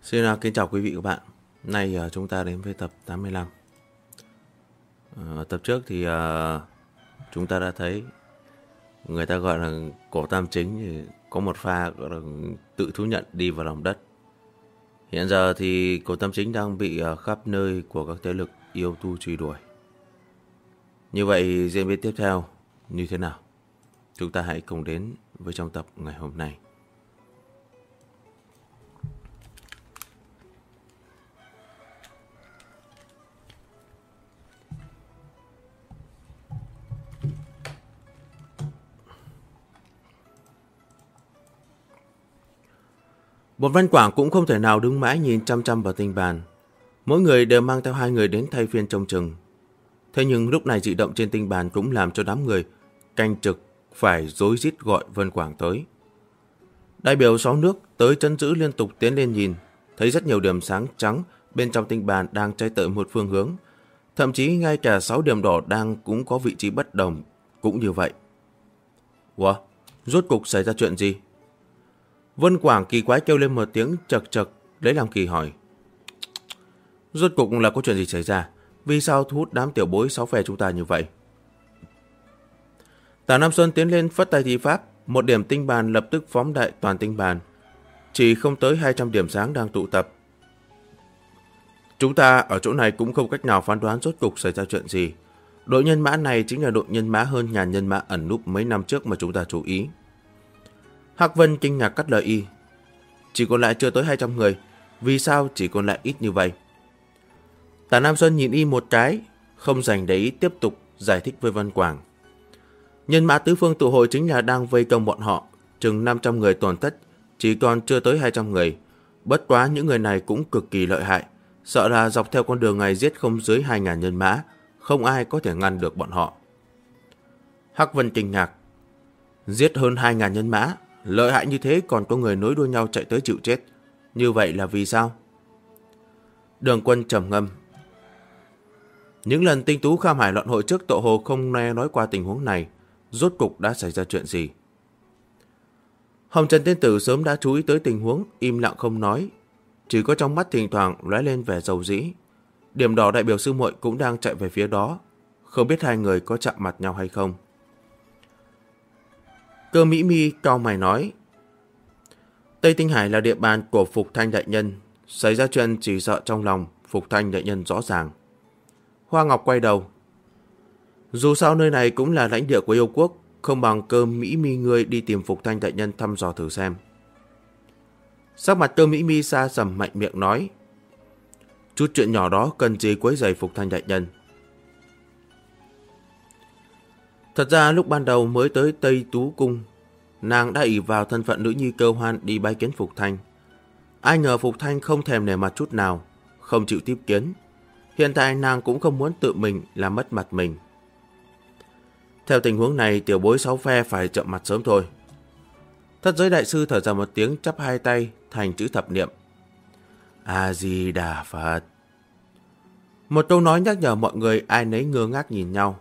Xin kính chào quý vị và các bạn. Nay chúng ta đến với tập 85. Tập trước thì chúng ta đã thấy người ta gọi là cổ tam chính, thì có một pha gọi là tự thú nhận đi vào lòng đất. Hiện giờ thì cổ tam chính đang bị khắp nơi của các thế lực yêu tu truy đuổi. Như vậy diễn biến tiếp theo như thế nào? Chúng ta hãy cùng đến với trong tập ngày hôm nay. Bọn Văn Quảng cũng không thể nào đứng mãi nhìn chăm chăm vào tinh bàn. Mỗi người đều mang theo 2 người đến thay phiên trông chừng. Thế nhưng lúc này dị động trên tinh bàn cũng làm cho đám người canh trực phải rối rít gọi Vân Quảng tới. Đại biểu 6 nước tới trấn giữ liên tục tiến lên nhìn, thấy rất nhiều điểm sáng trắng bên trong tinh bàn đang cháy tới một phương hướng. Thậm chí ngay cả 6 điểm đỏ đang cũng có vị trí bất đồng, cũng như vậy. Ủa, rốt cục xảy ra chuyện gì? Vân Quảng kỳ quái kêu lên một tiếng chật chật, lấy làm kỳ hỏi. Rốt cục là có chuyện gì xảy ra? Vì sao thu hút đám tiểu bối 6 phe chúng ta như vậy? Tả Nam Xuân tiến lên phất tay thi pháp, một điểm tinh bàn lập tức phóng đại toàn tinh bàn. Chỉ không tới 200 điểm sáng đang tụ tập. Chúng ta ở chỗ này cũng không cách nào phán đoán rốt cục xảy ra chuyện gì. Đội nhân mã này chính là đội nhân mã hơn ngàn nhân mã ẩn núp mấy năm trước mà chúng ta chú ý. Hắc Vân kinh ngạc cắt lời y. Chỉ còn lại chưa tới 200 người, vì sao chỉ còn lại ít như vậy? Tả Nam Xuân nhìn y một cái, không dành để ý tiếp tục giải thích với Vân Quảng. Nhân mã tứ phương tụ hội chính là đang vây công bọn họ, chừng 500 người tổn thất, chỉ còn chưa tới 200 người. Bất quá những người này cũng cực kỳ lợi hại, sợ là dọc theo con đường này giết không dưới 2.000 nhân mã, không ai có thể ngăn được bọn họ. Hắc Vân kinh ngạc. Giết hơn 2.000 nhân mã, lợi hại như thế còn có người nối đuôi nhau chạy tới chịu chết. Như vậy là vì sao? Đường Quân trầm ngâm. Những lần tinh tú Kham Hải loạn hội trước Tộ Hồ không nghe nói qua tình huống này, rốt cục đã xảy ra chuyện gì? Hồng Trần Tiên Tử sớm đã chú ý tới tình huống, im lặng không nói, chỉ có trong mắt thỉnh thoảng lóe lên vẻ dầu dĩ. Điểm đỏ đại biểu sư muội cũng đang chạy về phía đó, không biết hai người có chạm mặt nhau hay không. Cơ Mỹ Mi cau mày nói, Tây Tinh Hải là địa bàn của Phục Thanh đại nhân, xảy ra chuyện chỉ sợ trong lòng Phục Thanh đại nhân rõ ràng. Hoa Ngọc quay đầu. Dù sao nơi này cũng là lãnh địa của yêu quốc, không bằng Cơ Mỹ Mi ngươi đi tìm Phục Thanh đại nhân thăm dò thử xem. Sắc mặt Cơ Mỹ Mi xa sầm mạnh miệng nói, chút chuyện nhỏ đó cần gì quấy rầy Phục Thanh đại nhân. Thật ra lúc ban đầu mới tới Tây Tú Cung, nàng đã ỷ vào thân phận nữ nhi Cơ Hoan đi bái kiến Phục Thanh. Ai ngờ Phục Thanh không thèm nể mặt chút nào, không chịu tiếp kiến. Hiện tại nàng cũng không muốn tự mình làm mất mặt mình. Theo tình huống này, tiểu bối 6 phe phải chậm mặt sớm thôi. Thất giới đại sư thở ra một tiếng, chắp 2 tay thành chữ thập niệm. A-di-đà Phật. Một câu nói nhắc nhở mọi người ai nấy ngơ ngác nhìn nhau.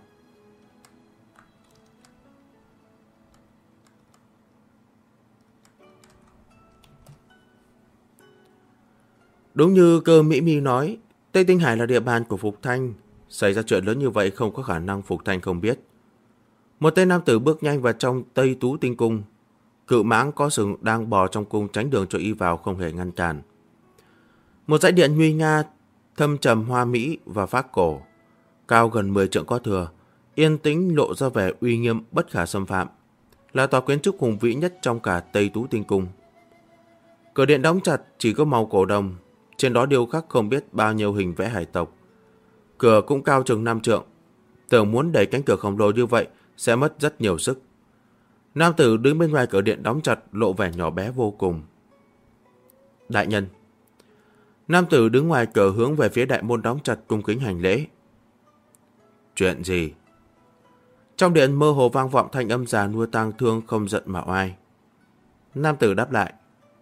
Đúng như Cơ Mỹ Mi nói, Tây Tinh Hải là địa bàn của Phục Thanh. Xảy ra chuyện lớn như vậy không có khả năng Phục Thanh không biết. Một tên nam tử bước nhanh vào trong Tây Tú Tinh Cung. Cự mãng có sừng đang bò trong cung tránh đường cho y vào không hề ngăn cản. Một dãy điện nguy nga, thâm trầm hoa mỹ và phác cổ, cao gần 10 trượng có thừa, yên tĩnh lộ ra vẻ uy nghiêm bất khả xâm phạm, là tòa kiến trúc hùng vĩ nhất trong cả Tây Tú Tinh Cung. Cửa điện đóng chặt, chỉ có màu cổ đồng, trên đó điêu khắc không biết bao nhiêu hình vẽ hải tộc. Cửa cũng cao chừng 5 trượng, tưởng muốn đẩy cánh cửa khổng lồ như vậy sẽ mất rất nhiều sức. Nam tử đứng bên ngoài cửa điện đóng chặt lộ vẻ nhỏ bé vô cùng. Đại nhân. Nam tử đứng ngoài cửa hướng về phía đại môn đóng chặt cung kính hành lễ. Chuyện gì? Trong điện mơ hồ vang vọng thanh âm già nua tang thương không giận mà oai. Nam tử đáp lại.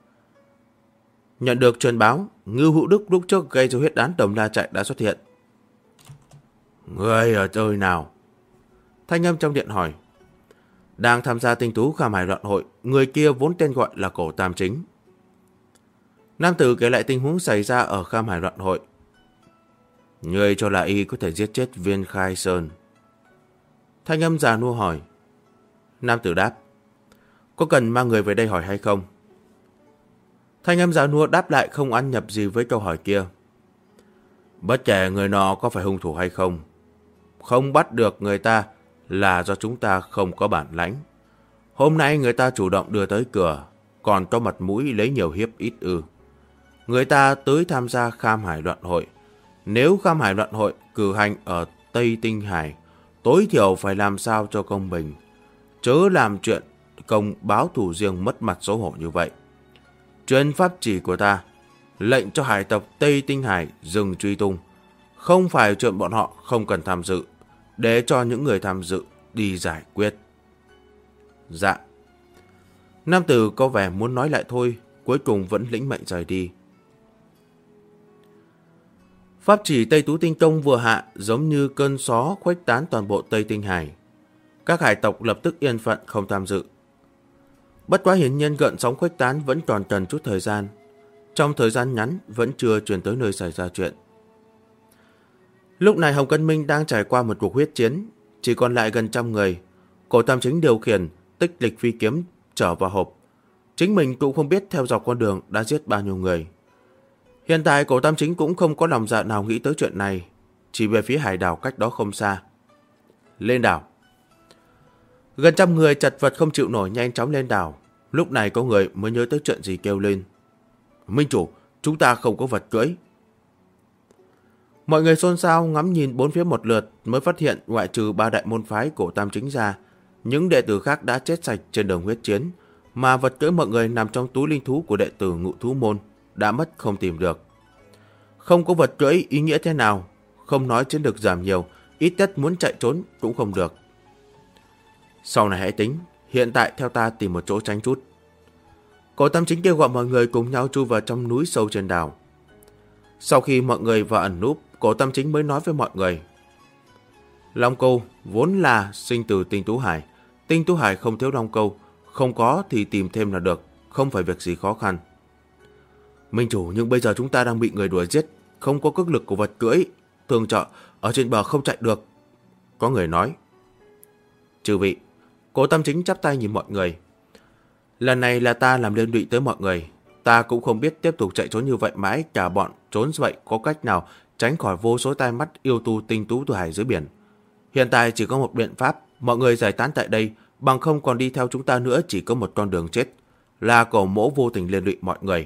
Nhận được truyền báo, Ngưu Hữu Đức lúc trước gây ra huyết án Đồng La Trại đã xuất hiện. Người ở nơi nào? Thanh âm trong điện hỏi. Đang tham gia tinh tú Kham Hải loạn hội, người kia vốn tên gọi là Cổ Tam Chính. Nam tử kể lại tình huống xảy ra ở Kham Hải loạn hội. Ngươi cho là y có thể giết chết Viên Khai Sơn? Thanh âm già nua hỏi. Nam tử đáp. Có cần mang người về đây hỏi hay không? Thanh âm già nua đáp lại không ăn nhập gì với câu hỏi kia. Bất kể người nọ có phải hung thủ hay không, không bắt được người ta là do chúng ta không có bản lãnh. Hôm nay người ta chủ động đưa tới cửa, còn có mặt mũi lấy nhiều hiếp ít ư? Người ta tới tham gia Kham Hải loạn hội. Nếu Kham Hải loạn hội cử hành ở Tây Tinh Hải, tối thiểu phải làm sao cho công bình, chớ làm chuyện công báo thù riêng mất mặt xấu hổ như vậy. Truyền pháp chỉ của ta, lệnh cho hải tộc Tây Tinh Hải dừng truy tung, không phải chuyện bọn họ không cần tham dự, để cho những người tham dự đi giải quyết. Dạ. Nam tử có vẻ muốn nói lại thôi, cuối cùng vẫn lĩnh mệnh rời đi. Pháp chỉ Tây Tú Tinh Tông vừa hạ giống như cơn gió khuếch tán toàn bộ Tây Tinh Hải. Các hải tộc lập tức yên phận không tham dự. Bất quá hiển nhiên gợn sóng khuếch tán vẫn còn cần chút thời gian. Trong thời gian ngắn vẫn chưa truyền tới nơi xảy ra chuyện. Lúc này Hồng Cân Minh đang trải qua một cuộc huyết chiến, chỉ còn lại gần 100 người. Cổ Tam Chính điều khiển tích lịch phi kiếm trở vào hộp. Chính mình cũng không biết theo dọc con đường đã giết bao nhiêu người. Hiện tại Cổ Tam Chính cũng không có lòng dạ nào nghĩ tới chuyện này, chỉ về phía hải đảo cách đó không xa. Lên đảo. Gần 100 người chật vật không chịu nổi nhanh chóng lên đảo. Lúc này có người mới nhớ tới chuyện gì kêu lên. Minh chủ, chúng ta không có vật cưỡi. Mọi người xôn xao ngắm nhìn bốn phía một lượt mới phát hiện ngoại trừ 3 đại môn phái Cổ Tam Chính ra, những đệ tử khác đã chết sạch trên đường huyết chiến, mà vật cưỡi mọi người nằm trong túi linh thú của đệ tử Ngự Thú Môn đã mất không tìm được. Không có vật cưỡi ý nghĩa thế nào, không nói chiến lực giảm nhiều, ít nhất muốn chạy trốn cũng không được. Sau này hãy tính, hiện tại theo ta tìm một chỗ tránh chút. Cổ Tam Chính kêu gọi mọi người cùng nhau chui vào trong núi sâu trên đảo. Sau khi mọi người vào ẩn núp, Cổ Tam Chính mới nói với mọi người. Long câu vốn là sinh từ Tinh Tú Hải. Tinh Tú Hải không thiếu long câu, không có thì tìm thêm là được, không phải việc gì khó khăn. Minh chủ, nhưng bây giờ chúng ta đang bị người đuổi giết, không có cước lực của vật cưỡi, thường trợ ở trên bờ không chạy được. Có người nói. Chư vị. Cổ Tam Chính chắp tay nhìn mọi người. Lần này là ta làm liên lụy tới mọi người. Ta cũng không biết tiếp tục chạy trốn như vậy mãi, cả bọn trốn vậy có cách nào tránh khỏi vô số tai mắt yêu tu Tinh Tú Hải dưới biển. Hiện tại chỉ có một biện pháp, mọi người giải tán tại đây, bằng không còn đi theo chúng ta nữa chỉ có một con đường chết, là Cổ Mỗ vô tình liên lụy mọi người.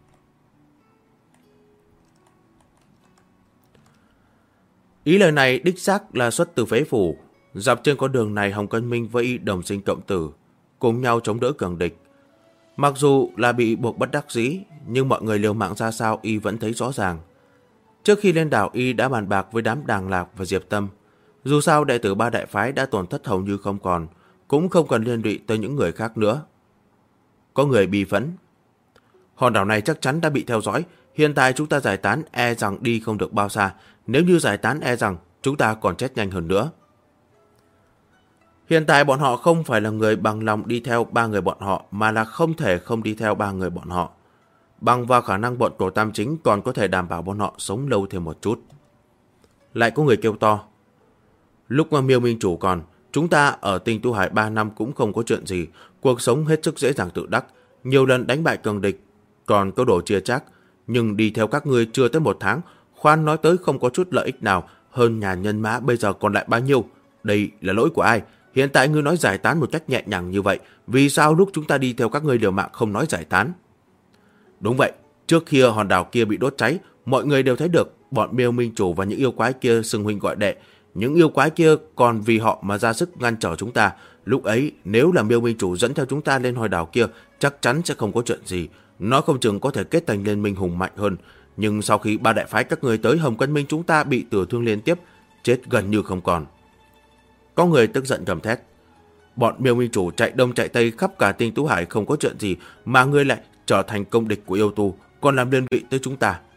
Ý lời này đích xác là xuất từ phế phủ. Dọc trên con đường này Hồng Cân Minh với y đồng sinh cộng tử, cùng nhau chống đỡ cường địch. Mặc dù là bị buộc bất đắc dĩ, nhưng mọi người liều mạng ra sao y vẫn thấy rõ ràng. Trước khi lên đảo y đã bàn bạc với đám Đàng Lạc và Diệp Tâm. Dù sao đệ tử 3 đại phái đã tổn thất hầu như không còn, cũng không cần liên lụy tới những người khác nữa. Có người bi phẫn. Hòn đảo này chắc chắn đã bị theo dõi, hiện tại chúng ta giải tán e rằng đi không được bao xa, nếu như giải tán e rằng chúng ta còn chết nhanh hơn nữa. Hiện tại bọn họ không phải là người bằng lòng đi theo 3 người bọn họ, mà là không thể không đi theo 3 người bọn họ. Bằng vào khả năng bọn Cổ Tam Chính còn có thể đảm bảo bọn họ sống lâu thêm một chút. Lại có người kêu to. Lúc mà Miêu Minh chủ còn, chúng ta ở Tinh Tú Hải 3 năm cũng không có chuyện gì, cuộc sống hết sức dễ dàng tự đắc, nhiều lần đánh bại cường địch, còn có đồ chia chác, nhưng đi theo các ngươi chưa tới 1 tháng, khoan nói tới không có chút lợi ích nào, hơn nhà nhân mã bây giờ còn lại bao nhiêu, đây là lỗi của ai? Hiện tại ngươi nói giải tán một cách nhẹ nhàng như vậy, vì sao lúc chúng ta đi theo các ngươi liều mạng không nói giải tán? Đúng vậy, trước khi hòn đảo kia bị đốt cháy, mọi người đều thấy được bọn Miêu Minh chủ và những yêu quái kia xưng huynh gọi đệ. Những yêu quái kia còn vì họ mà ra sức ngăn trở chúng ta. Lúc ấy, nếu là Miêu Minh chủ dẫn theo chúng ta lên hòn đảo kia, chắc chắn sẽ không có chuyện gì. Nó không chừng có thể kết thành liên minh hùng mạnh hơn. Nhưng sau khi 3 đại phái các người tới, Hồng Cân Minh chúng ta bị tử thương liên tiếp, chết gần như không còn. Có người tức giận gầm thét. Bọn Miêu Minh chủ chạy đông chạy tây khắp cả Tinh Tú Hải không có chuyện gì, mà ngươi lại trở thành công địch của yêu tu, còn làm liên lụy tới chúng ta.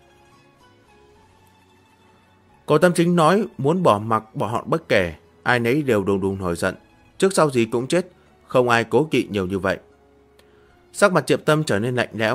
Cổ Tam Chính nói muốn bỏ mặc bọn họ bất kể, ai nấy đều đùng đùng nổi giận, trước sau gì cũng chết, không ai cố kỵ nhiều như vậy. Sắc mặt Diệp Tâm trở nên lạnh lẽo,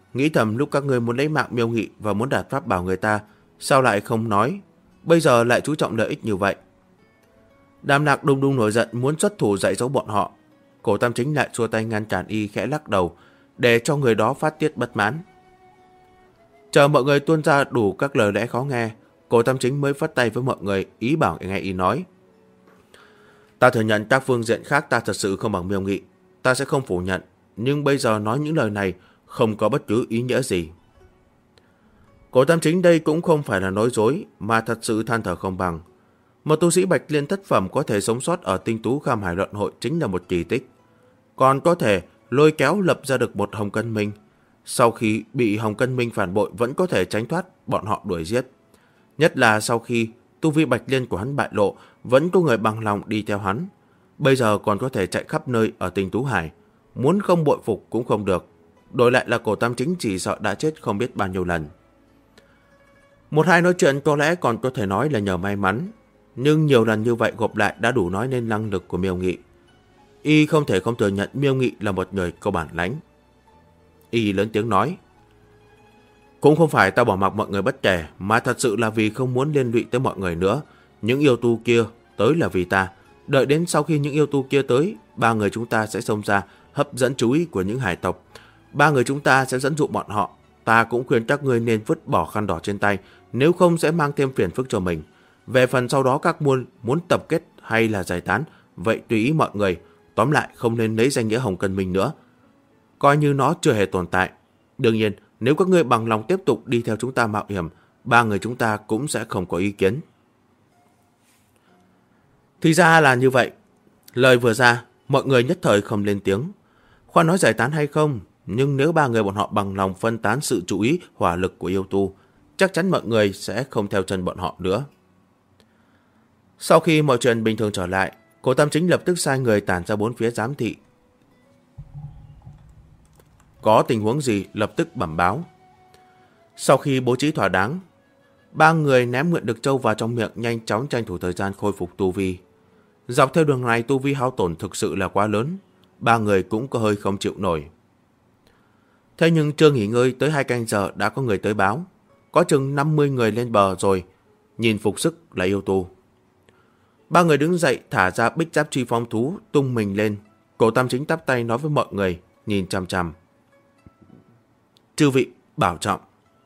nghĩ thầm lúc các ngươi muốn lấy mạng Miêu Nghị và muốn đạt pháp bảo người ta, sao lại không nói, bây giờ lại chú trọng lợi ích như vậy. Đàm Lạc đùng đùng nổi giận muốn xuất thủ dạy dỗ bọn họ. Cổ Tam Chính lại xua tay ngăn cản y, khẽ lắc đầu để cho người đó phát tiết bất mãn. Chờ mọi người tuôn ra đủ các lời lẽ khó nghe, Cổ Tam Chính mới phất tay với mọi người, ý bảo nghe y nói. Ta thừa nhận các phương diện khác ta thật sự không bằng Miêu Nghị, ta sẽ không phủ nhận, nhưng bây giờ nói những lời này không có bất cứ ý nghĩa gì. Cổ Tam Chính đây cũng không phải là nói dối, mà thật sự than thở không bằng. Một tu sĩ Bạch Liên thất phẩm có thể sống sót ở Tinh Tú Kham Hải Luận Hội chính là một kỳ tích. Còn có thể lôi kéo lập ra được một Hồng Cân Minh. Sau khi bị Hồng Cân Minh phản bội vẫn có thể tránh thoát bọn họ đuổi giết. Nhất là sau khi tu vi Bạch Liên của hắn bại lộ, vẫn có người bằng lòng đi theo hắn. Bây giờ còn có thể chạy khắp nơi ở Tinh Tú Hải. Muốn không bội phục cũng không được. Đổi lại là Cổ Tam Chính chỉ sợ đã chết không biết bao nhiêu lần. Một hai nói chuyện có lẽ còn có thể nói là nhờ may mắn. Nhưng nhiều lần như vậy gộp lại đã đủ nói nên năng lực của Miêu Nghị. Y không thể không thừa nhận Miêu Nghị là một người có bản lãnh. Y lớn tiếng nói. Cũng không phải ta bỏ mặc mọi người bất kể, mà thật sự là vì không muốn liên lụy tới mọi người nữa. Những yêu tu kia tới là vì ta. Đợi đến sau khi những yêu tu kia tới, ba người chúng ta sẽ xông ra, hấp dẫn chú ý của những hải tộc. Ba người chúng ta sẽ dẫn dụ bọn họ. Ta cũng khuyên các ngươi nên vứt bỏ khăn đỏ trên tay, nếu không sẽ mang thêm phiền phức cho mình. Về phần sau đó các muốn tập kết hay là giải tán, vậy tùy ý mọi người. Tóm lại không nên lấy danh nghĩa Hồng Cân Minh nữa, coi như nó chưa hề tồn tại. Đương nhiên, nếu các ngươi bằng lòng tiếp tục đi theo chúng ta mạo hiểm, ba người chúng ta cũng sẽ không có ý kiến. Thì ra là như vậy. Lời vừa ra, mọi người nhất thời không lên tiếng. Khoan nói giải tán hay không, nhưng nếu ba người bọn họ bằng lòng phân tán sự chú ý, hỏa lực của yêu tu, chắc chắn mọi người sẽ không theo chân bọn họ nữa. Sau khi mọi chuyện bình thường trở lại, Cổ Tam Chính lập tức sai người tản ra bốn phía giám thị. Có tình huống gì lập tức bẩm báo. Sau khi bố trí thỏa đáng, ba người ném Nguyện Đực Châu vào trong miệng, nhanh chóng tranh thủ thời gian khôi phục tu vi. Dọc theo đường này tu vi hao tổn thực sự là quá lớn, ba người cũng có hơi không chịu nổi. Thế nhưng chưa nghỉ ngơi tới 2 canh giờ đã có người tới báo, có chừng 50 người lên bờ rồi, nhìn phục sức là yêu tu. Ba người đứng dậy thả ra bích giáp truy phong thú, tung mình lên. Cổ Tam Chính tắp tay nói với mọi người, nhìn chằm chằm. Chư vị bảo trọng.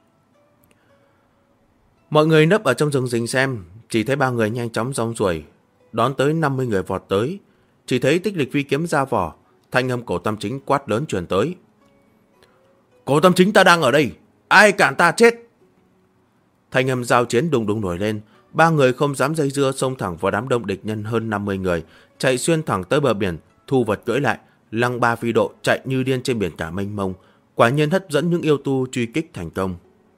Mọi người nấp ở trong rừng rình xem, chỉ thấy ba người nhanh chóng rong ruổi, đón tới 50 người vọt tới. Chỉ thấy Tích Lịch phi kiếm ra vỏ, thanh âm Cổ Tam Chính quát lớn truyền tới. Cổ Tam Chính ta đang ở đây, ai cản ta chết. Thanh âm giao chiến đùng đùng nổi lên. Ba người không dám dây dưa, xông thẳng vào đám đông địch nhân hơn 50 người, chạy xuyên thẳng tới bờ biển, thu vật cưỡi lại, lăng ba phi độ chạy như điên trên biển cả mênh mông, quả nhiên hấp dẫn những yêu tu truy kích thành công.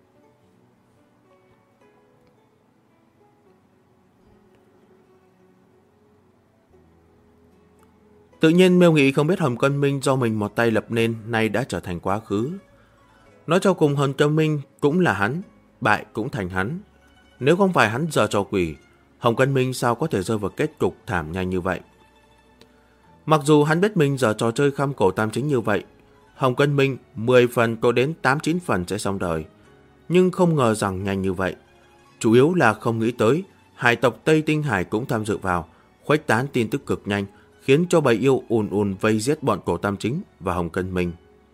Tự nhiên Miêu Nghị không biết Hồng Cân Minh do mình một tay lập nên nay đã trở thành quá khứ. Nói cho cùng Hồng Cân Minh cũng là hắn, bại cũng thành hắn. Nếu không phải hắn giở trò quỷ, Hồng Cân Minh sao có thể rơi vào kết cục thảm nhanh như vậy. Mặc dù hắn biết mình giở trò chơi khăm Cổ Tam Chính như vậy, Hồng Cân Minh 10 phần có đến 8-9 phần sẽ xong đời, nhưng không ngờ rằng nhanh như vậy. Chủ yếu là không nghĩ tới hải tộc Tây Tinh Hải cũng tham dự vào, khuếch tán tin tức cực nhanh, khiến cho bầy yêu ùn ùn vây giết bọn Cổ Tam Chính và Hồng Cân Minh.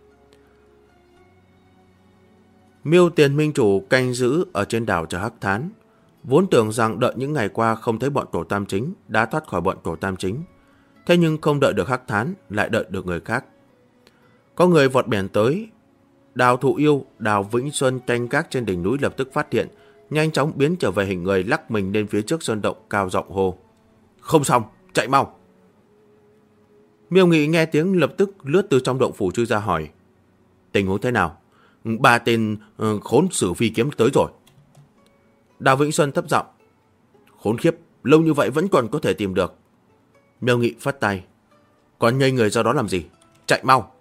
Miêu Tiền Minh chủ canh giữ ở trên đảo chờ Hắc Thán, vốn tưởng rằng đợi những ngày qua không thấy bọn Cổ Tam Chính, đã thoát khỏi bọn Cổ Tam Chính. Thế nhưng không đợi được Hắc Thán, lại đợi được người khác. Có người vọt biển tới. Đào Thụ Yêu, Đào Vĩnh Xuân canh gác trên đỉnh núi lập tức phát hiện, nhanh chóng biến trở về hình người, lắc mình lên phía trước sơn động, cao giọng hô. Không xong, chạy mau. Miêu Nghị nghe tiếng lập tức lướt từ trong động phủ chui ra hỏi. Tình huống thế nào? 3 tên khốn sử phi kiếm tới rồi. Đào Vĩnh Xuân thấp giọng. Khốn khiếp, lâu như vậy vẫn còn có thể tìm được. Miêu Nghị phất tay. Còn nhây người ra đó làm gì? Chạy mau.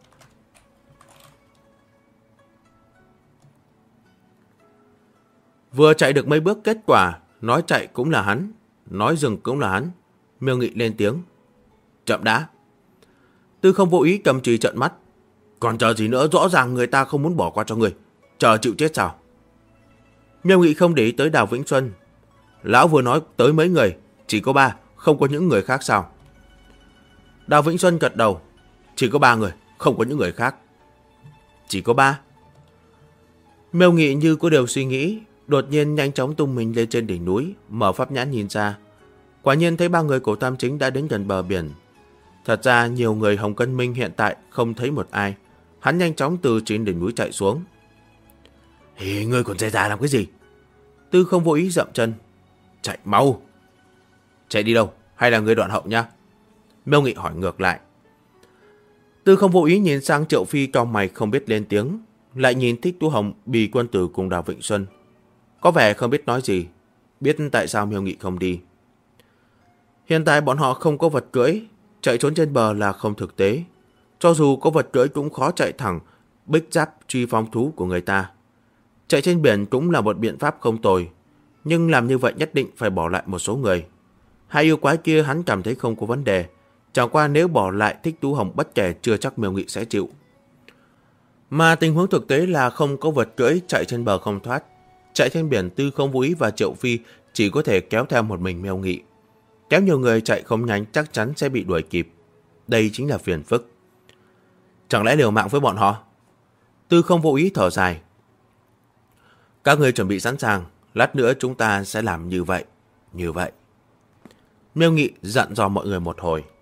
Vừa chạy được mấy bước, kết quả nói chạy cũng là hắn, nói dừng cũng là hắn. Miêu Nghị lên tiếng. Chậm đã. Tư Không vô ý cầm chùy trợn mắt. Còn chờ gì nữa, rõ ràng người ta không muốn bỏ qua cho người. Chờ chịu chết sao? Miêu Nghị không để ý tới Đào Vĩnh Xuân. Lão vừa nói tới mấy người, chỉ có 3, không có những người khác sao? Đào Vĩnh Xuân gật đầu. Chỉ có 3 người, không có những người khác. Chỉ có 3. Miêu Nghị như có điều suy nghĩ, đột nhiên nhanh chóng tung mình lên trên đỉnh núi, mở pháp nhãn nhìn ra. Quả nhiên thấy 3 người của Tam Chính đã đến gần bờ biển. Thật ra nhiều người Hồng Cân Minh hiện tại không thấy một ai. Hắn nhanh chóng từ trên đỉnh núi chạy xuống. Hì, ngươi còn dè dà làm cái gì? Tư Không vô ý dậm chân. Chạy mau. Chạy đi đâu? Hay là người đoạn hậu nha? Miêu Nghị hỏi ngược lại. Tư Không vô ý nhìn sang Triệu Phi cau mày không biết lên tiếng, lại nhìn Thích Tú Hồng, Bì Quân Tử cùng Đào Vĩnh Xuân. Có vẻ không biết nói gì, biết tại sao Miêu Nghị không đi. Hiện tại bọn họ không có vật cưỡi, chạy trốn trên bờ là không thực tế. Cho dù có vật cưỡi cũng khó chạy thẳng bích giáp truy phong thú của người ta. Chạy trên biển cũng là một biện pháp không tồi, nhưng làm như vậy nhất định phải bỏ lại một số người. Hai yêu quái kia hắn cảm thấy không có vấn đề, chẳng qua nếu bỏ lại Thích Tú Hồng bất kể chưa chắc Miêu Nghị sẽ chịu. Mà tình huống thực tế là không có vật cưỡi chạy trên bờ không thoát. Chạy trên biển, Tư Không vô ý và Triệu Phi chỉ có thể kéo theo một mình Miêu Nghị. Kéo nhiều người chạy không nhanh chắc chắn sẽ bị đuổi kịp. Đây chính là phiền phức. Chẳng lẽ liều mạng với bọn họ? Tư Không vô ý thở dài. Các người chuẩn bị sẵn sàng, lát nữa chúng ta sẽ làm như vậy. Như vậy. Miêu Nghị dặn dò mọi người một hồi.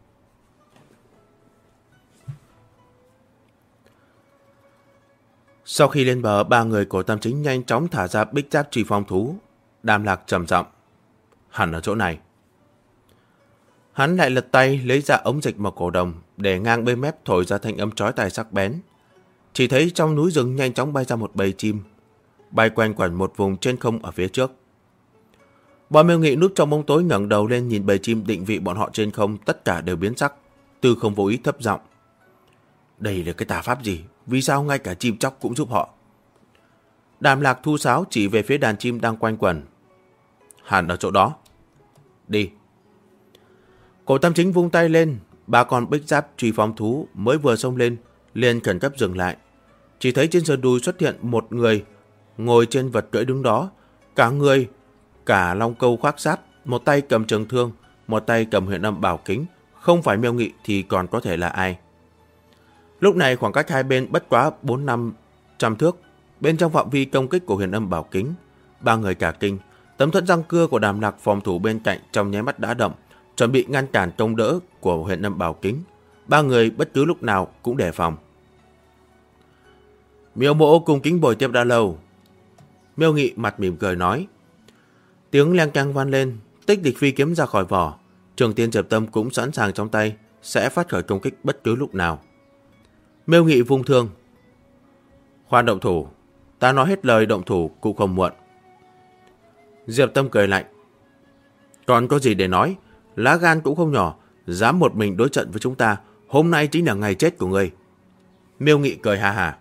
Sau khi lên bờ, 3 người của Tam Chính nhanh chóng thả ra bích giáp truy phong thú. Đàm Lạc trầm giọng. Hẳn ở chỗ này. Hắn lại lật tay lấy ra ống dịch màu cổ đồng để ngang bên mép thổi ra thanh âm chói tai sắc bén. Chỉ thấy trong núi rừng nhanh chóng bay ra một bầy chim, bay quanh quẩn một vùng trên không ở phía trước. Bọn Miêu Nghị núp trong bóng tối ngẩng đầu lên nhìn bầy chim định vị bọn họ trên không, tất cả đều biến sắc. Tư Không vô ý thấp giọng. Đây là cái tà pháp gì? Vì sao ngay cả chim chóc cũng giúp họ? Đàm Lạc thu sáo chỉ về phía đàn chim đang quanh quẩn. Hẳn ở chỗ đó. Đi. Cổ Tam Chính vung tay lên, 3 con bích giáp truy phong thú mới vừa xông lên, liền khẩn cấp dừng lại. Chỉ thấy trên sườn đùi xuất hiện một người ngồi trên vật cưỡi đứng đó, cả người, cả long câu khoác giáp, một tay cầm trường thương, một tay cầm huyền âm bảo kính, không phải Miêu Nghị thì còn có thể là ai? Lúc này khoảng cách hai bên bất quá 400-500 thước, bên trong phạm vi công kích của huyền âm bảo kính, 3 người cả kinh, tấm thuẫn răng cưa của Đàm Lạc phòng thủ bên cạnh trong nháy mắt đã động, chuẩn bị ngăn cản công đỡ của huyền âm bảo kính. 3 người bất cứ lúc nào cũng đề phòng. Miêu Mỗ cung kính bồi tiếp đã lâu. Miêu Nghị mặt mỉm cười nói. Tiếng leng keng vang lên, Tích Địch phi kiếm ra khỏi vỏ, Trường Tiên Diệp Tâm cũng sẵn sàng trong tay, sẽ phát khởi công kích bất cứ lúc nào. Miêu Nghị vung thương. Khoan động thủ, ta nói hết lời động thủ cũng không muộn. Diệp Tâm cười lạnh. Còn có gì để nói, lá gan cũng không nhỏ, dám một mình đối trận với chúng ta, hôm nay chính là ngày chết của ngươi. Miêu Nghị cười ha ha.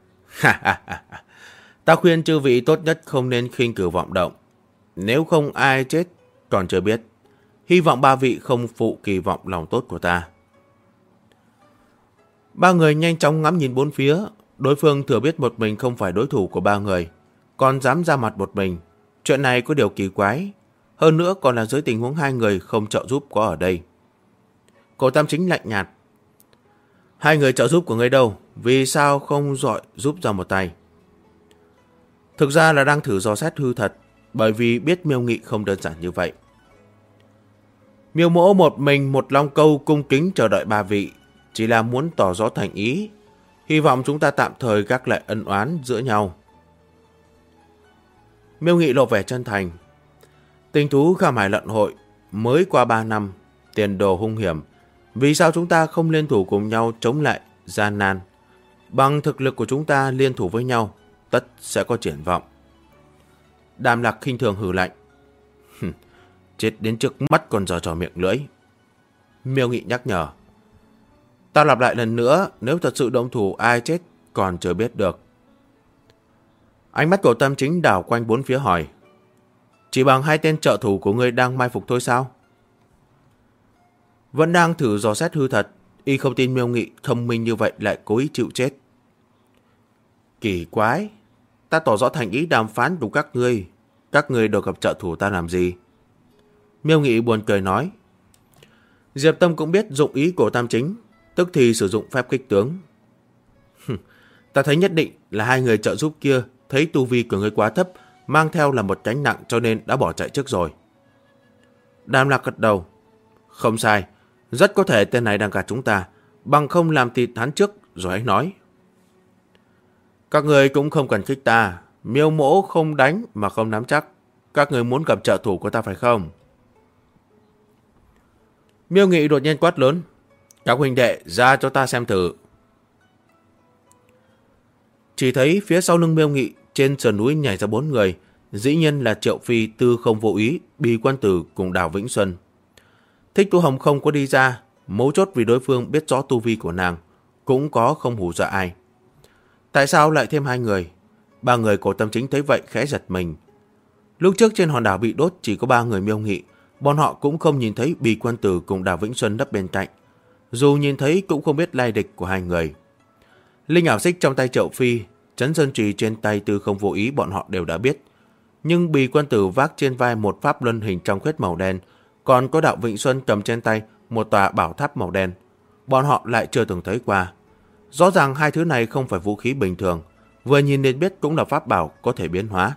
Ta khuyên chư vị tốt nhất không nên khinh cử vọng động. Nếu không ai chết còn chưa biết. Hy vọng 3 vị không phụ kỳ vọng lòng tốt của ta. 3 người nhanh chóng ngắm nhìn bốn phía. Đối phương thừa biết một mình không phải đối thủ của 3 người, còn dám ra mặt một mình. Chuyện này có điều kỳ quái. Hơn nữa còn là dưới tình huống 2 người không trợ giúp có ở đây. Cổ Tam Chính lạnh nhạt. 2 người trợ giúp của ngươi đâu? Vì sao không dọi giúp ra một tay? Thực ra là đang thử dò xét hư thật, bởi vì biết Miêu Nghị không đơn giản như vậy. Miêu Mỗ một mình một long câu cung kính chờ đợi 3 vị, chỉ là muốn tỏ rõ thành ý, hy vọng chúng ta tạm thời gác lại ân oán giữa nhau. Miêu Nghị lộ vẻ chân thành. Tình thú Khảm Hải Lận Hội mới qua 3 năm, tiền đồ hung hiểm, vì sao chúng ta không liên thủ cùng nhau chống lại gian nan? Bằng thực lực của chúng ta liên thủ với nhau, tất sẽ có triển vọng. Đàm Lạc khinh thường hừ lạnh. Chết đến trước mắt còn giở trò miệng lưỡi. Miêu Nghị nhắc nhở. Ta lặp lại lần nữa, nếu thật sự động thủ ai chết còn chưa biết được. Ánh mắt của Tam Chính đảo quanh bốn phía hỏi. Chỉ bằng 2 tên trợ thủ của ngươi đang mai phục thôi sao? Vẫn đang thử dò xét hư thật, Y không tin Miêu Nghị thông minh như vậy lại cố ý chịu chết. Kỳ quái, ta tỏ rõ thành ý đàm phán cùng các ngươi đều gặp trợ thủ ta làm gì? Miêu Nghị buồn cười nói. Diệp Tâm cũng biết dụng ý của Tam Chính, tức thì sử dụng phép kích tướng. Ta thấy nhất định là hai người trợ giúp kia thấy tu vi của ngươi quá thấp, mang theo là một gánh nặng cho nên đã bỏ chạy trước rồi. Đàm Lạc gật đầu. Không sai, rất có thể tên này đang gạt chúng ta, bằng không làm thịt hắn trước rồi anh nói. Các người cũng không cần khích ta, Miêu Mỗ không đánh mà không nắm chắc. Các người muốn gặp trợ thủ của ta phải không? Miêu Nghị đột nhiên quát lớn. Các huynh đệ ra cho ta xem thử. Chỉ thấy phía sau lưng Miêu Nghị trên sườn núi nhảy ra 4 người, dĩ nhiên là Triệu Phi, Tư Không Vô Ý, Bì Quan Tử cùng Đào Vĩnh Xuân. Thích Tú Hồng không có đi ra, mấu chốt vì đối phương biết rõ tu vi của nàng, cũng có không hù dọa ai. Tại sao lại thêm 2 người? 3 người của Tâm Chính thấy vậy khẽ giật mình. Lúc trước trên hòn đảo bị đốt chỉ có 3 người Miêu Nghị, bọn họ cũng không nhìn thấy Bì Quan Tử cùng Đào Vĩnh Xuân nấp bên cạnh. Dù nhìn thấy cũng không biết lai lịch của 2 người. Linh ảo xích trong tay Triệu Phi, Trấn Sơn Trì trên tay Tư Không Vô Ý bọn họ đều đã biết. Nhưng Bì Quan Tử vác trên vai một pháp luân hình trong khuyết màu đen, còn có Đạo Vĩnh Xuân cầm trên tay một tòa bảo tháp màu đen. Bọn họ lại chưa từng thấy qua. Rõ ràng hai thứ này không phải vũ khí bình thường, vừa nhìn nên biết cũng là pháp bảo có thể biến hóa.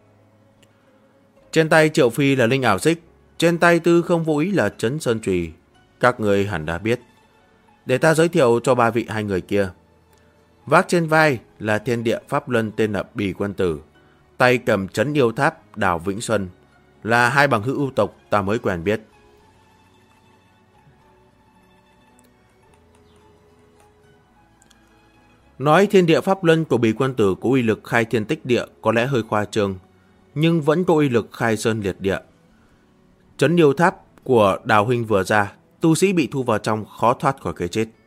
Trên tay Triệu Phi là linh ảo xích, trên tay Tư Không Vô Ý là Trấn Sơn Trì. Các người hẳn đã biết. Để ta giới thiệu cho 3 vị 2 người kia. Vác trên vai là thiên địa pháp luân tên là Bì Quan Tử, tay cầm Trấn Yêu Tháp Đào Vĩnh Xuân, là 2 bằng hữu ưu tộc ta mới quen biết. Nói thiên địa pháp luân của Bì Quan Tử có uy lực khai thiên tích địa có lẽ hơi khoa trương, nhưng vẫn có uy lực khai sơn liệt địa. Trấn Yêu Tháp của Đào huynh vừa ra, tu sĩ bị thu vào trong khó thoát khỏi cái chết.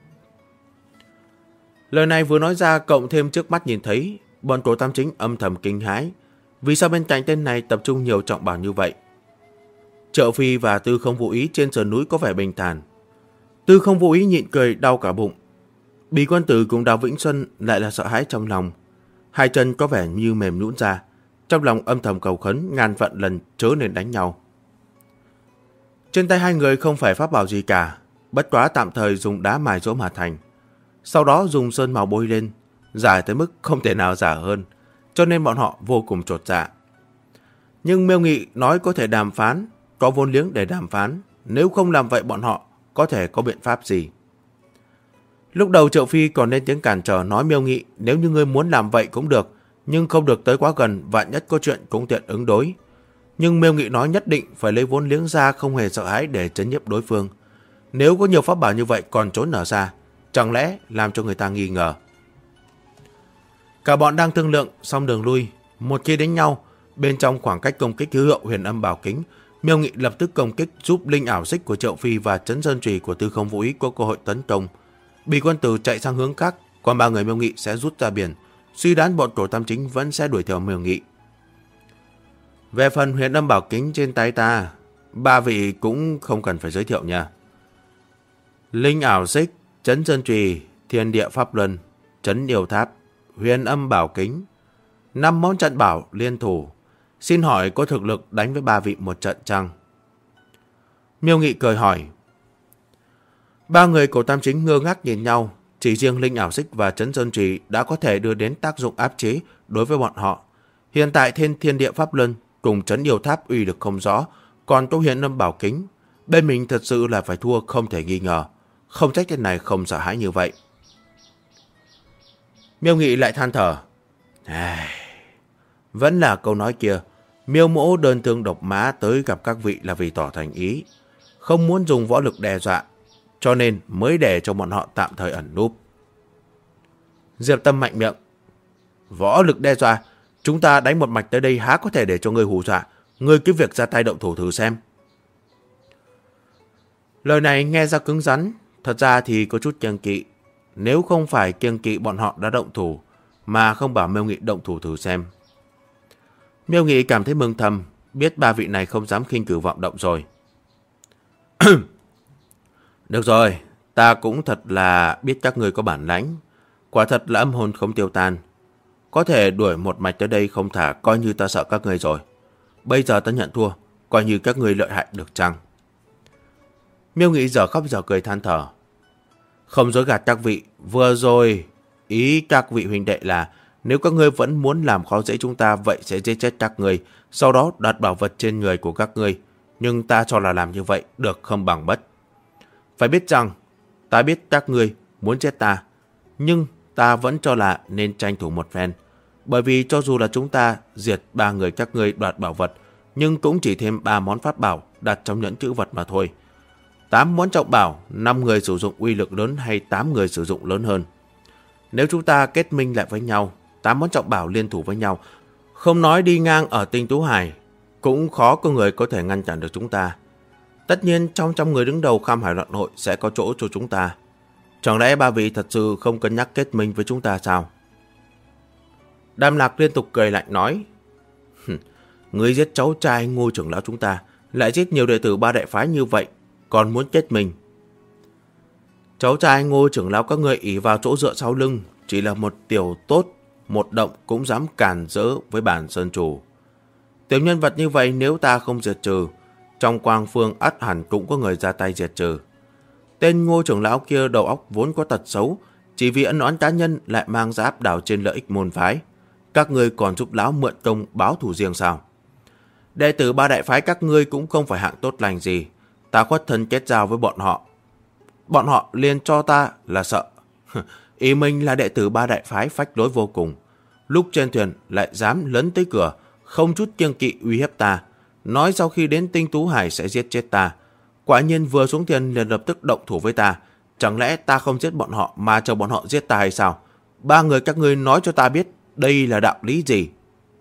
Lời này vừa nói ra cộng thêm trước mắt nhìn thấy, bọn cổ Tam Chính âm thầm kinh hãi. Vì sao bên cạnh tên này tập trung nhiều trọng bảo như vậy? Triệu Phi và Tư Không Vô Ý trên sườn núi có vẻ bình thản. Tư Không Vô Ý nhịn cười đau cả bụng. Bì Quan Tử cùng Đào Vĩnh Xuân lại là sợ hãi trong lòng. 2 chân có vẻ như mềm nhũn ra, trong lòng âm thầm cầu khấn ngàn vạn lần chớ nên đánh nhau. Trên tay 2 người không phải pháp bảo gì cả, bất quá tạm thời dùng đá mài dỗ mà thành. Sau đó dùng sơn màu bôi lên, giả tới mức không thể nào giả hơn, cho nên bọn họ vô cùng chột dạ. Nhưng Miêu Nghị nói có thể đàm phán, có vốn liếng để đàm phán, nếu không làm vậy bọn họ có thể có biện pháp gì? Lúc đầu Triệu Phi còn lên tiếng cản trở nói Miêu Nghị nếu như ngươi muốn làm vậy cũng được, nhưng không được tới quá gần, vạn nhất có chuyện cũng tiện ứng đối. Nhưng Miêu Nghị nói nhất định phải lấy vốn liếng ra, không hề sợ hãi để trấn nhiếp đối phương. Nếu có nhiều pháp bảo như vậy còn trốn ở xa, chẳng lẽ làm cho người ta nghi ngờ. Cả bọn đang thương lượng xong đường lui, một khi đánh nhau, bên trong khoảng cách công kích hữu hiệu Huyền Âm Bảo Kính, Miêu Nghị lập tức công kích giúp linh ảo xích của Triệu Phi và Trấn Sơn Trì của Tư Không Vô Ý có cơ hội tấn công. Bì Quan Tử chạy sang hướng khác, còn 3 người Miêu Nghị sẽ rút ra biển, suy đoán bọn cổ Tam Chính vẫn sẽ đuổi theo Miêu Nghị. Về phần Huyền Âm Bảo Kính trên tay ta, 3 vị cũng không cần phải giới thiệu nha. Linh ảo xích, Trấn Sơn Trì, Thiên Địa Pháp Luân, Trấn Yêu Tháp, Huyền Âm Bảo Kính, 5 món trận bảo liên thủ. Xin hỏi có thực lực đánh với 3 vị một trận chăng? Miêu Nghị cười hỏi. 3 người cổ Tam Chính ngơ ngác nhìn nhau. Chỉ riêng linh ảo xích và Trấn Sơn Trì đã có thể đưa đến tác dụng áp chế đối với bọn họ. Hiện tại Thiên Địa Pháp Luân cùng Trấn Yêu Tháp uy lực không rõ, còn có Huyền Âm Bảo Kính, bên mình thật sự là phải thua không thể nghi ngờ. Không trách tên này không sợ hãi như vậy. Miêu Nghị lại than thở. Vẫn là câu nói kia, Miêu Mỗ đơn thương độc mã tới gặp các vị là vì tỏ thành ý, không muốn dùng võ lực đe dọa, cho nên mới để cho bọn họ tạm thời ẩn núp. Diệp Tâm mạnh miệng. Võ lực đe dọa, chúng ta đánh một mạch tới đây há có thể để cho ngươi hù dọa, ngươi cứ việc ra tay động thủ thử xem. Lời này nghe ra cứng rắn, thật ra thì có chút kiêng kỵ. Nếu không phải kiêng kỵ bọn họ đã động thủ, mà không bảo Miêu Nghị động thủ thử xem. Miêu Nghị cảm thấy mừng thầm, biết 3 vị này không dám khinh cử vọng động rồi. Được rồi, Ta cũng thật là biết các ngươi có bản lãnh. Quả thật là âm hồn không tiêu tan. Có thể đuổi một mạch tới đây không thả, coi như ta sợ các ngươi rồi. Bây giờ ta nhận thua, coi như các ngươi lợi hại được chăng? Miêu Nghị giờ khóc giờ cười than thở. Không dối gạt các vị, vừa rồi ý các vị huynh đệ là nếu các ngươi vẫn muốn làm khó dễ chúng ta, vậy sẽ giết chết các ngươi, sau đó đặt bảo vật trên người của các ngươi. Nhưng ta cho là làm như vậy được không bằng bất. Phải biết rằng, ta biết các ngươi muốn chết ta, nhưng ta vẫn cho là nên tranh thủ một phen. Bởi vì cho dù là chúng ta diệt 3 người các ngươi đoạt bảo vật, nhưng cũng chỉ thêm 3 món pháp bảo đặt trong nhẫn trữ vật mà thôi. 8 món trọng bảo, 5 người sử dụng uy lực lớn hay 8 người sử dụng lớn hơn. Nếu chúng ta kết minh lại với nhau, 8 món trọng bảo liên thủ với nhau, không nói đi ngang ở Tinh Tú Hải, cũng khó có người có thể ngăn chặn được chúng ta. Tất nhiên trong trăm người đứng đầu Kham Hải Loạn Hội sẽ có chỗ cho chúng ta. Chẳng lẽ 3 vị thật sự không cân nhắc kết minh với chúng ta sao? Đàm Lạc liên tục cười lạnh nói. Ngươi giết cháu trai Ngô trưởng lão chúng ta, lại giết nhiều đệ tử 3 đại phái như vậy, còn muốn kết minh. Cháu trai Ngô trưởng lão các ngươi ỷ vào chỗ dựa sau lưng, chỉ là một tiểu tốt, một động cũng dám cản rỡ với bản sơn chủ. Tiểu nhân vật như vậy nếu ta không diệt trừ, trong Quang Phương ắt hẳn cũng có người ra tay diệt trừ. Tên Ngô trưởng lão kia đầu óc vốn có tật xấu, chỉ vì ân oán cá nhân lại mang ra áp đảo trên lợi ích môn phái. Các ngươi còn giúp lão mượn công báo thù riêng sao? Đệ tử 3 đại phái các ngươi cũng không phải hạng tốt lành gì. Ta khuất thân kết giao với bọn họ. Bọn họ liền cho ta là sợ. Ý mình là đệ tử 3 đại phái phách lối vô cùng. Lúc trên thuyền lại dám lấn tới cửa, không chút kiêng kỵ uy hiếp ta. Nói sau khi đến Tinh Tú Hải sẽ giết chết ta. Quả nhiên vừa xuống thuyền liền lập tức động thủ với ta. Chẳng lẽ ta không giết bọn họ mà cho bọn họ giết ta hay sao? 3 người các ngươi nói cho ta biết đây là đạo lý gì?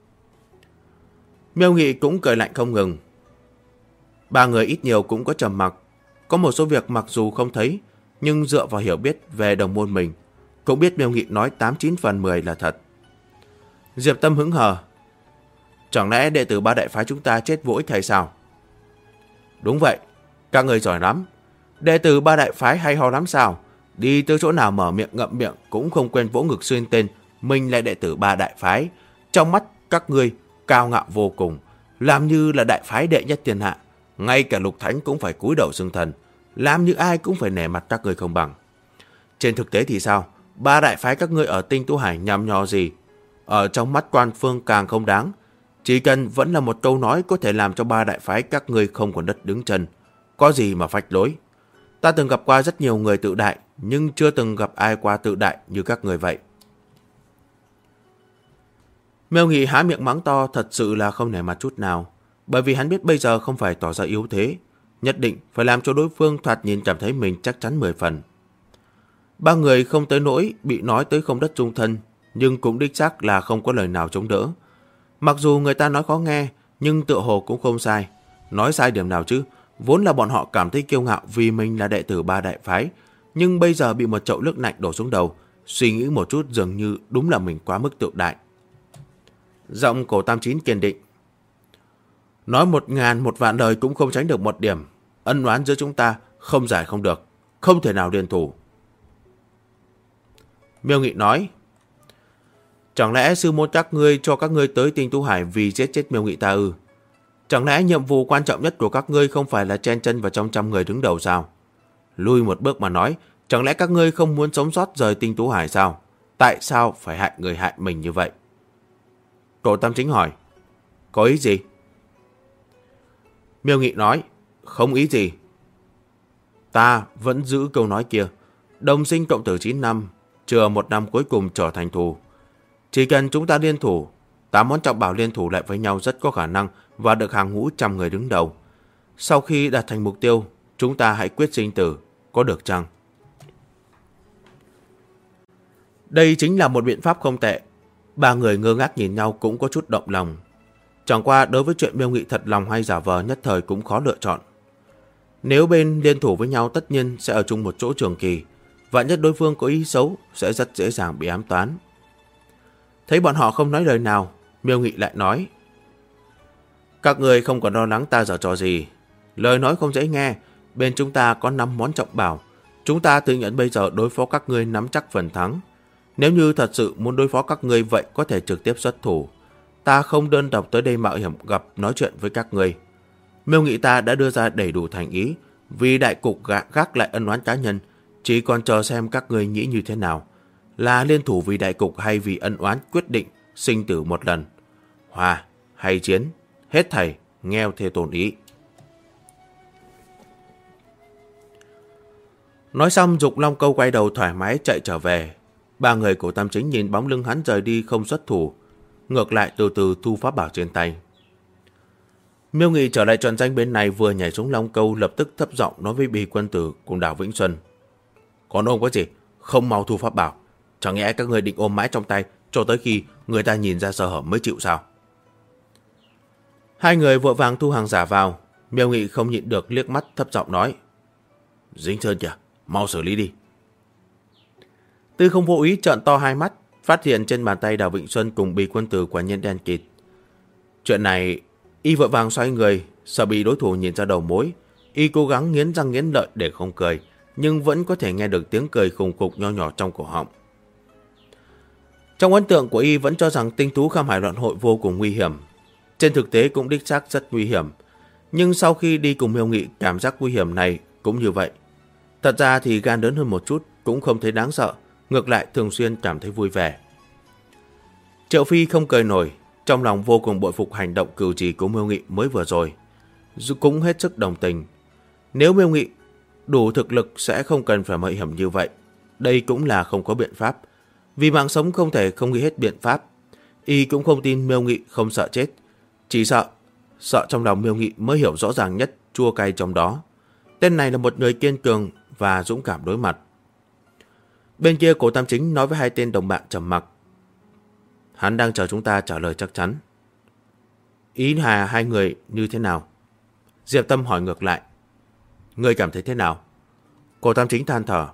Miêu Nghị cũng cười lạnh không ngừng. 3 người ít nhiều cũng có trầm mặc. Có một số việc mặc dù không thấy, nhưng dựa vào hiểu biết về đồng môn mình, cũng biết Miêu Nghị nói 89 phần 10 là thật. Diệp Tâm hững hờ. Chẳng lẽ đệ tử 3 đại phái chúng ta chết vô ích hay sao? Đúng vậy, các người giỏi lắm. Đệ tử 3 đại phái hay ho lắm sao? Đi tới chỗ nào mở miệng ngậm miệng cũng không quên vỗ ngực xuyên tên mình là đệ tử 3 đại phái. Trong mắt các ngươi cao ngạo vô cùng, làm như là đại phái đệ nhất thiên hạ. Ngay cả Lục Thánh cũng phải cúi đầu xưng thần, làm như ai cũng phải nể mặt các ngươi không bằng. Trên thực tế thì sao? 3 đại phái các ngươi ở Tinh Tú Hải nhằm nhò gì? Ở trong mắt Quan Phương càng không đáng. Chỉ cần vẫn là một câu nói có thể làm cho 3 đại phái các ngươi không còn đất đứng chân. Có gì mà phách lối? Ta từng gặp qua rất nhiều người tự đại, nhưng chưa từng gặp ai qua tự đại như các người vậy. Miêu Nghị há miệng mắng to, thật sự là không nể mặt chút nào. Bởi vì hắn biết bây giờ không phải tỏ ra yếu thế, nhất định phải làm cho đối phương thoạt nhìn cảm thấy mình chắc chắn 10 phần. 3 người không tới nỗi bị nói tới không đất chung thân, nhưng cũng đích xác là không có lời nào chống đỡ. Mặc dù người ta nói khó nghe, nhưng tựa hồ cũng không sai. Nói sai điểm nào chứ? Vốn là bọn họ cảm thấy kiêu ngạo vì mình là đệ tử 3 đại phái, nhưng bây giờ bị một chậu nước lạnh đổ xuống đầu, suy nghĩ một chút dường như đúng là mình quá mức tự đại. Giọng Cổ Tam Chín kiên định. Nói 1000 1 vạn lời cũng không tránh được một điểm. Ân oán giữa chúng ta không giải không được, không thể nào liên thủ. Miêu Nghị nói. Chẳng lẽ sư môn các ngươi cho các ngươi tới Tinh Tú Hải vì giết chết Miêu Nghị ta ư? Chẳng lẽ nhiệm vụ quan trọng nhất của các ngươi không phải là chen chân vào trong trăm người đứng đầu sao? Lui một bước mà nói, chẳng lẽ các ngươi không muốn sống sót rời Tinh Tú Hải sao? Tại sao phải hại người hại mình như vậy? Cổ Tam Chính hỏi. Có ý gì? Miêu Nghị nói. Không ý gì. Ta vẫn giữ câu nói kia. Đồng sinh cộng tử 9 năm, chừa 1 năm cuối cùng trở thành thù. Chỉ cần chúng ta liên thủ, 8 món trọng bảo liên thủ lại với nhau rất có khả năng và được hàng ngũ trăm người đứng đầu. Sau khi đạt thành mục tiêu, chúng ta hãy quyết sinh tử, có được chăng? Đây chính là một biện pháp không tệ. 3 người ngơ ngác nhìn nhau cũng có chút động lòng. Chẳng qua đối với chuyện Miêu Nghị thật lòng hay giả vờ nhất thời cũng khó lựa chọn. Nếu bên liên thủ với nhau tất nhiên sẽ ở chung một chỗ trường kỳ, vạn nhất đối phương có ý xấu sẽ rất dễ dàng bị ám toán. Thấy bọn họ không nói lời nào, Miêu Nghị lại nói. Các người không còn lo lắng ta giở trò gì. Lời nói không dễ nghe, bên chúng ta có 5 món trọng bảo. Chúng ta tự nhận bây giờ đối phó các ngươi nắm chắc phần thắng. Nếu như thật sự muốn đối phó các ngươi vậy có thể trực tiếp xuất thủ. Ta không đơn độc tới đây mạo hiểm gặp nói chuyện với các ngươi. Miêu Nghị ta đã đưa ra đầy đủ thành ý, vì đại cục gác lại ân oán cá nhân, chỉ còn chờ xem các ngươi nghĩ như thế nào. Là liên thủ vì đại cục hay vì ân oán, quyết định sinh tử một lần. Hòa hay chiến, hết thảy nghe theo tồn ý. Nói xong, Dục Long Câu quay đầu thoải mái chạy trở về. Ba người của Tam Chính nhìn bóng lưng hắn rời đi không xuất thủ, ngược lại từ từ thu pháp bảo trên tay. Miêu Nghị trở lại trận danh bên này, vừa nhảy xuống Long Câu lập tức thấp giọng nói với Bì Quân Tử cùng Đào Vĩnh Xuân: Còn ôm có gì, không mau thu pháp bảo. Chẳng lẽ các người định ôm mãi trong tay cho tới khi người ta nhìn ra sơ hở mới chịu sao? Hai người vội vàng thu hàng giả vào. Miêu Nghị không nhịn được liếc mắt thấp giọng nói: Dính Sơn kìa, mau xử lý đi. Tư Không vô ý trợn to hai mắt, phát hiện trên bàn tay Đào Vĩnh Xuân cùng Bì Quân Tử quả nhiên đen kịt. Chuyện này, y vội vàng xoay người, sợ bị đối thủ nhìn ra đầu mối. Y cố gắng nghiến răng nghiến lợi để không cười, nhưng vẫn có thể nghe được tiếng cười khùng khục nho nhỏ trong cổ họng. Trong ấn tượng của y vẫn cho rằng tinh thú Kham Hải Loạn Hội vô cùng nguy hiểm. Trên thực tế cũng đích xác rất nguy hiểm. Nhưng sau khi đi cùng Miêu Nghị, cảm giác nguy hiểm này cũng như vậy. Thật ra thì gan lớn hơn một chút cũng không thấy đáng sợ, ngược lại thường xuyên cảm thấy vui vẻ. Triệu Phi không cười nổi, trong lòng vô cùng bội phục hành động cử chỉ của Miêu Nghị mới vừa rồi. Dù cũng hết sức đồng tình. Nếu Miêu Nghị đủ thực lực sẽ không cần phải mạo hiểm như vậy. Đây cũng là không có biện pháp. Vì mạng sống không thể không nghĩ hết biện pháp. Y cũng không tin Miêu Nghị không sợ chết. Chỉ sợ trong lòng Miêu Nghị mới hiểu rõ ràng nhất chua cay trong đó. Tên này là một người kiên cường và dũng cảm đối mặt. Bên kia Cổ Tam Chính nói với hai tên đồng bạn trầm mặc. Hắn đang chờ chúng ta trả lời chắc chắn. Ý hà hai người như thế nào? Diệp Tâm hỏi ngược lại. Ngươi cảm thấy thế nào? Cổ Tam Chính than thở.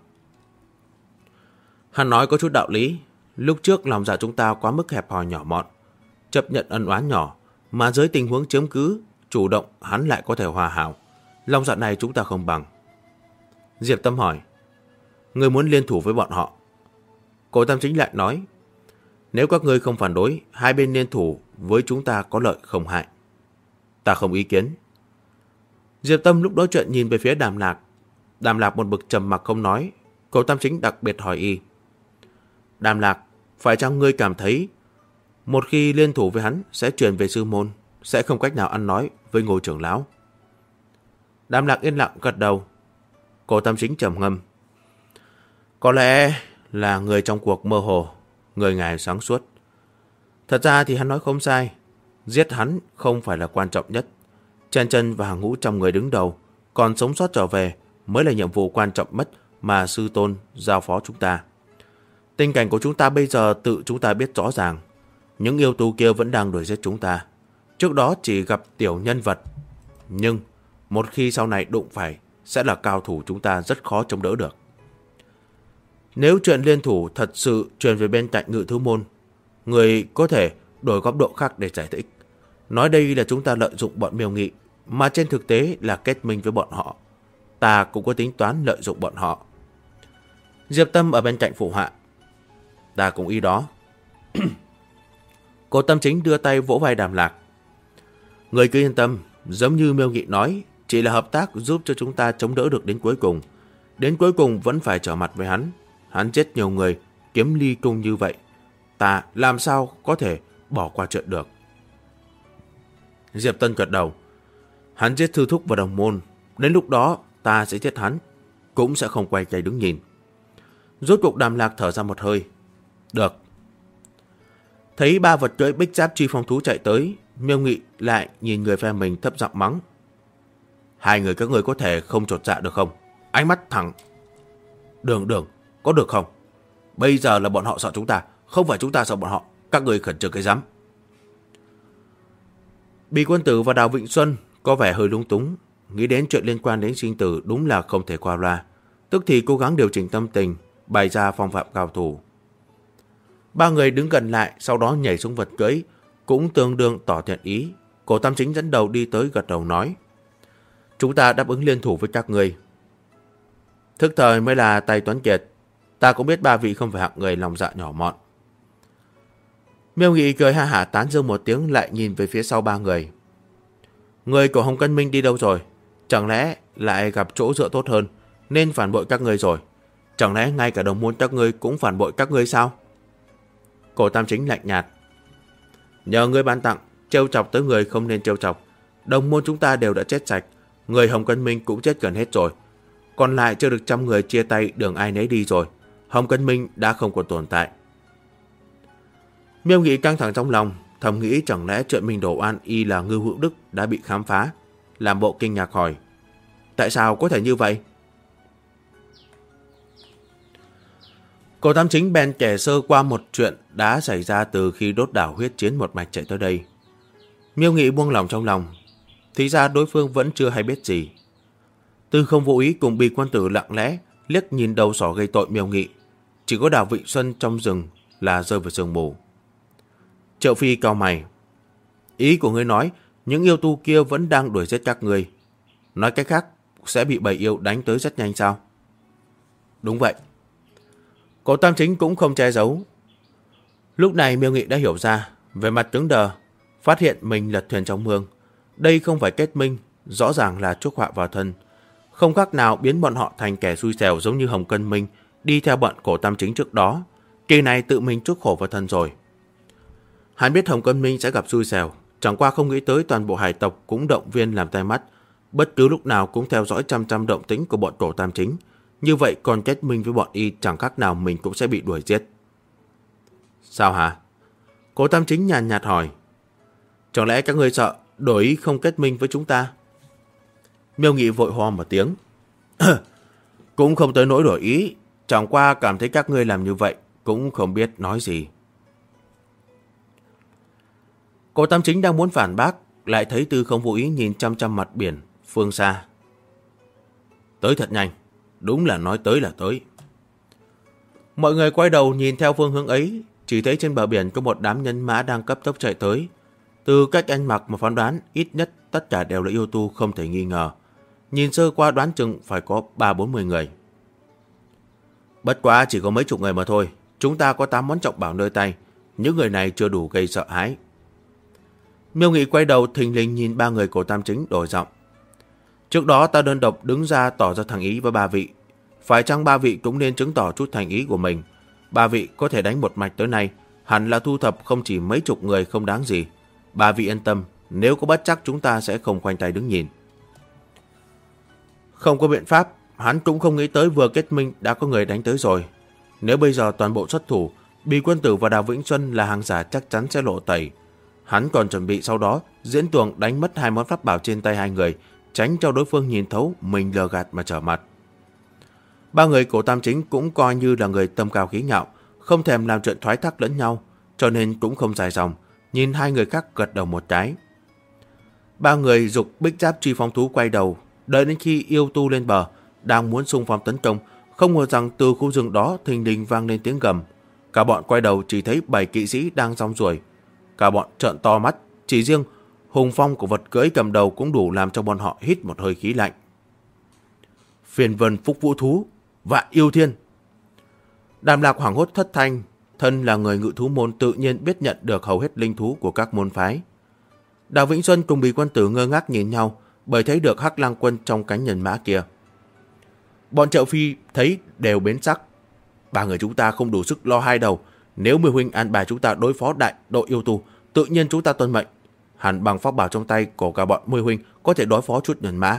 Hắn nói có chút đạo lý. Lúc trước lòng dạ chúng ta quá mức hẹp hòi nhỏ mọn, chấp nhận ân oán nhỏ, mà dưới tình huống chiếm cứ, chủ động hắn lại có thể hòa hảo. Lòng dạ này chúng ta không bằng. Diệp Tâm hỏi. Ngươi muốn liên thủ với bọn họ? Cổ Tam Chính lại nói. Nếu các ngươi không phản đối, hai bên liên thủ với chúng ta có lợi không hại. Ta không ý kiến. Diệp Tâm lúc đó chuyện nhìn về phía Đàm Lạc. Đàm Lạc một bực trầm mặc không nói. Cổ Tam Chính đặc biệt hỏi y. Đàm Lạc, phải chăng ngươi cảm thấy một khi liên thủ với hắn sẽ truyền về sư môn, sẽ không cách nào ăn nói với Ngô trưởng lão? Đàm Lạc yên lặng gật đầu. Cổ Tam Chính trầm ngâm. Có lẽ là người trong cuộc mơ hồ, người ngài sáng suốt. Thật ra thì hắn nói không sai. Giết hắn không phải là quan trọng nhất. Chen Chân và hàng ngũ trong người đứng đầu, còn sống sót trở về mới là nhiệm vụ quan trọng nhất mà sư tôn giao phó chúng ta. Tình cảnh của chúng ta bây giờ tự chúng ta biết rõ ràng. Những yêu tù kia vẫn đang đuổi giết chúng ta. Trước đó chỉ gặp tiểu nhân vật, nhưng một khi sau này đụng phải sẽ là cao thủ, chúng ta rất khó chống đỡ được. Nếu chuyện liên thủ thật sự truyền về bên cạnh Ngự Thú Môn, người có thể đổi góc độ khác để giải thích. Nói đây là chúng ta lợi dụng bọn Miêu Nghị, mà trên thực tế là kết minh với bọn họ. Ta cũng có tính toán lợi dụng bọn họ. Diệp Tâm ở bên cạnh phụ họa. Ta cũng ý đó. Cổ Tam Chính đưa tay vỗ vai Đàm Lạc. Người cứ yên tâm, giống như Miêu Nghị nói, chỉ là hợp tác giúp cho chúng ta chống đỡ được đến cuối cùng. Đến cuối cùng vẫn phải trở mặt với hắn. Hắn giết nhiều người, kiếm ly cung như vậy. Ta làm sao có thể bỏ qua chuyện được? Diệp Tân gật đầu. Hắn giết Thư Thúc và đồng môn. Đến lúc đó ta sẽ giết hắn, cũng sẽ không quay tay đứng nhìn. Rốt cuộc Đàm Lạc thở ra một hơi. Được. Thấy ba vật cưỡi bích giáp truy phong thú chạy tới, Miêu Nghị lại nhìn người phe mình thấp giọng mắng. Hai người các người có thể không chột dạ được không? Ánh mắt thẳng. Đường, có được không? Bây giờ là bọn họ sợ chúng ta, không phải chúng ta sợ bọn họ. Các người khẩn trương cái rắm. Bì Quân Tử và Đào Vĩnh Xuân có vẻ hơi lung túng. Nghĩ đến chuyện liên quan đến sinh tử đúng là không thể qua loa. Tức thì cố gắng điều chỉnh tâm tình, bày ra phong phạm cao thủ. Ba người đứng gần lại, sau đó nhảy xuống vật cưỡi, cũng tương đương tỏ thiện ý. Cổ Tam Chính dẫn đầu đi tới gật đầu nói. Chúng ta đáp ứng liên thủ với các người. Thức thời mới là tay Tuấn Kiệt. Ta cũng biết ba vị không phải hạng người lòng dạ nhỏ mọn. Miêu Nghị cười ha hả tán dương một tiếng, lại nhìn về phía sau ba người. Người của Hồng Cân Minh đi đâu rồi? Chẳng lẽ lại gặp chỗ dựa tốt hơn nên phản bội các ngươi rồi? Chẳng lẽ ngay cả đồng môn các ngươi cũng phản bội các ngươi sao? Cổ Tam Chính lạnh nhạt. Nhờ ngươi ban tặng, trêu chọc tới người không nên trêu chọc. Đồng môn chúng ta đều đã chết sạch, người Hồng Cân Minh cũng chết gần hết rồi. Còn lại chưa được 100 người chia tay, đường ai nấy đi rồi. Hồng Cân Minh đã không còn tồn tại. Miêu Nghị căng thẳng trong lòng, thầm nghĩ chẳng lẽ chuyện mình đổ oan y là Ngưu Hữu Đức đã bị khám phá. Làm bộ kinh ngạc hỏi, tại sao có thể như vậy? Cổ Tam Chính bèn kể sơ qua một chuyện đã xảy ra từ khi đốt đảo huyết chiến một mạch chạy tới đây. Miêu Nghị buông lòng trong lòng, thì ra đối phương vẫn chưa hay biết gì. Tư Không Vô Ý cùng Bì Quân Tử lặng lẽ liếc nhìn đầu sỏ gây tội Miêu Nghị, chỉ có Đào Vịnh Xuân trong rừng là rơi vào sương mù. Triệu Phi cau mày, ý của ngươi nói những yêu tu kia vẫn đang đuổi giết các ngươi, nói cách khác sẽ bị bầy yêu đánh tới rất nhanh sao? Đúng vậy. Cổ Tam Chính cũng không che giấu. Lúc này Miêu Nghị đã hiểu ra, về mặt cứng đờ, phát hiện mình lật thuyền trong mương. Đây không phải kết minh, rõ ràng là chuốc họa vào thân, không khác nào biến bọn họ thành kẻ xui xẻo giống như Hồng Cân Minh đi theo bọn Cổ Tam Chính trước đó. Kỳ này tự mình chuốc khổ vào thân rồi. Hắn biết Hồng Cân Minh sẽ gặp xui xẻo, chẳng qua không nghĩ tới toàn bộ hải tộc cũng động viên làm tai mắt, bất cứ lúc nào cũng theo dõi chăm động tĩnh của bọn Cổ Tam Chính. Như vậy còn kết minh với bọn y chẳng khác nào mình cũng sẽ bị đuổi giết. Sao hả? Cổ Tam Chính nhàn nhạt hỏi. Chẳng lẽ các ngươi sợ đổi ý không kết minh với chúng ta? Miêu Nghị vội ho một tiếng. Cũng không tới nỗi đổi ý, chẳng qua cảm thấy các ngươi làm như vậy cũng không biết nói gì. Cổ Tam Chính đang muốn phản bác, lại thấy Tư Không Vô Ý nhìn chăm mặt biển phương xa. Tới thật nhanh, đúng là nói tới là tới. Mọi người quay đầu nhìn theo phương hướng ấy, chỉ thấy trên bờ biển có một đám nhân mã đang cấp tốc chạy tới. Từ cách ăn mặc mà phán đoán, ít nhất tất cả đều là yêu tu không thể nghi ngờ. Nhìn sơ qua đoán chừng phải có 30-40 người. Bất quá chỉ có mấy chục người mà thôi, chúng ta có 8 món trọng bảo nơi tay, những người này chưa đủ gây sợ hãi. Miêu Nghị quay đầu thình lình nhìn ba người Cổ Tam Chính đổi giọng. Trước đó ta đơn độc đứng ra tỏ ra thành ý với ba vị. Phải chăng ba vị cũng nên chứng tỏ chút thành ý của mình? Ba vị có thể đánh một mạch tới nay, hẳn là thu thập không chỉ mấy chục người không đáng gì. Ba vị yên tâm, nếu có bất chắc chúng ta sẽ không khoanh tay đứng nhìn. Không có biện pháp, hắn cũng không nghĩ tới vừa kết minh đã có người đánh tới rồi. Nếu bây giờ toàn bộ xuất thủ, Bì Quân Tử và Đào Vĩnh Xuân là hàng giả chắc chắn sẽ lộ tẩy. Hắn còn chuẩn bị sau đó diễn tuồng đánh mất 2 món pháp bảo trên tay hai người, tránh cho đối phương nhìn thấu mình lừa gạt mà trở mặt. Ba người Cổ Tam Chính cũng coi như là người tâm cao khí ngạo, không thèm làm chuyện thoái thác lẫn nhau, cho nên cũng không dài dòng, nhìn hai người khác gật đầu một cái. Ba người giục Bích Giáp Truy Phong Thú quay đầu, đợi đến khi yêu tu lên bờ, đang muốn xung phong tấn công, không ngờ rằng từ khu rừng đó thình lình vang lên tiếng gầm. Cả bọn quay đầu chỉ thấy 7 kỵ sĩ đang rong ruổi. Cả bọn trợn to mắt, chỉ riêng hùng phong của vật cưỡi cầm đầu cũng đủ làm cho bọn họ hít một hơi khí lạnh. Phiền vân Phúc Vũ Thú, Vạn Yêu Thiên. Đàm Lạc hoảng hốt thất thanh, thân là người ngự thú môn tự nhiên biết nhận được hầu hết linh thú của các môn phái. Đào Vĩnh Xuân cùng Bì Quân Tử ngơ ngác nhìn nhau, bởi thấy được Hắc Lang Quân trong cánh nhân mã kia. Bọn Triệu Phi thấy đều biến sắc. Ba người chúng ta không đủ sức lo hai đầu, nếu Mười huynh an bài chúng ta đối phó đại đội yêu tù, tự nhiên chúng ta tuân mệnh. Hẳn bằng pháp bảo trong tay của cả bọn Mười huynh có thể đối phó chút nhân mã.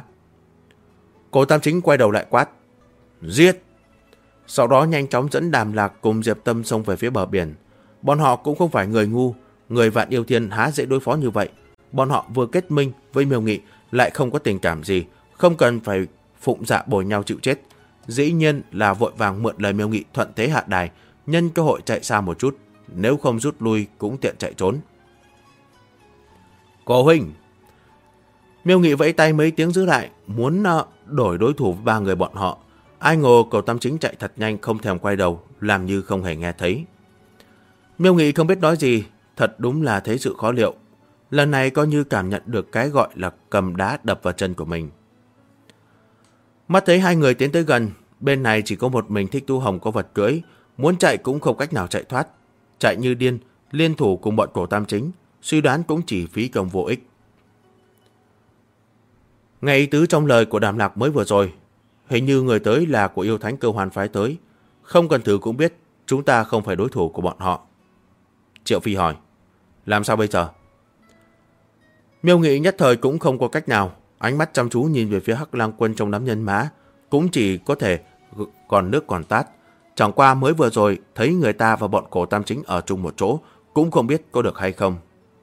Cổ Tam Chính quay đầu lại quát, giết! Sau đó nhanh chóng dẫn Đàm Lạc cùng Diệp Tâm xông về phía bờ biển. Bọn họ cũng không phải người ngu, người Vạn Yêu Thiên há dễ đối phó như vậy. Bọn họ vừa kết minh với Miêu Nghị, lại không có tình cảm gì, không cần phải phụng dạ bồi nhau chịu chết. Dĩ nhiên là vội vàng mượn lời Miêu Nghị thuận thế hạ đài, nhân cơ hội chạy xa một chút, nếu không rút lui cũng tiện chạy trốn. Cổ huynh! Miêu Nghị vẫy tay mấy tiếng giữ lại, muốn đổi đối thủ với ba người bọn họ. Ai ngờ Cổ Tam Chính chạy thật nhanh, không thèm quay đầu, làm như không hề nghe thấy. Miêu Nghị không biết nói gì, thật đúng là thấy sự khó liệu. Lần này coi như cảm nhận được cái gọi là cầm đá đập vào chân của mình. Mắt thấy hai người tiến tới gần, Bên này chỉ có một mình Thích Tú Hồng có vật cưỡi, muốn chạy cũng không cách nào chạy thoát. Chạy như điên, liên thủ cùng bọn Cổ Tam Chính, suy đoán cũng chỉ phí công vô ích. Nghe ý tứ trong lời của Đàm Lạc mới vừa rồi, hình như người tới là của Yêu Thánh Cơ Hoàn phái tới. Không cần thử cũng biết chúng ta không phải đối thủ của bọn họ. Triệu Phi hỏi, làm sao bây giờ? Miêu Nghị nhất thời cũng không có cách nào, ánh mắt chăm chú nhìn về phía Hắc Lang Quân trong đám nhân mã, cũng chỉ có thể còn nước còn tát. Chẳng qua mới vừa rồi thấy người ta và bọn Cổ Tam Chính ở chung một chỗ, cũng không biết có được hay không.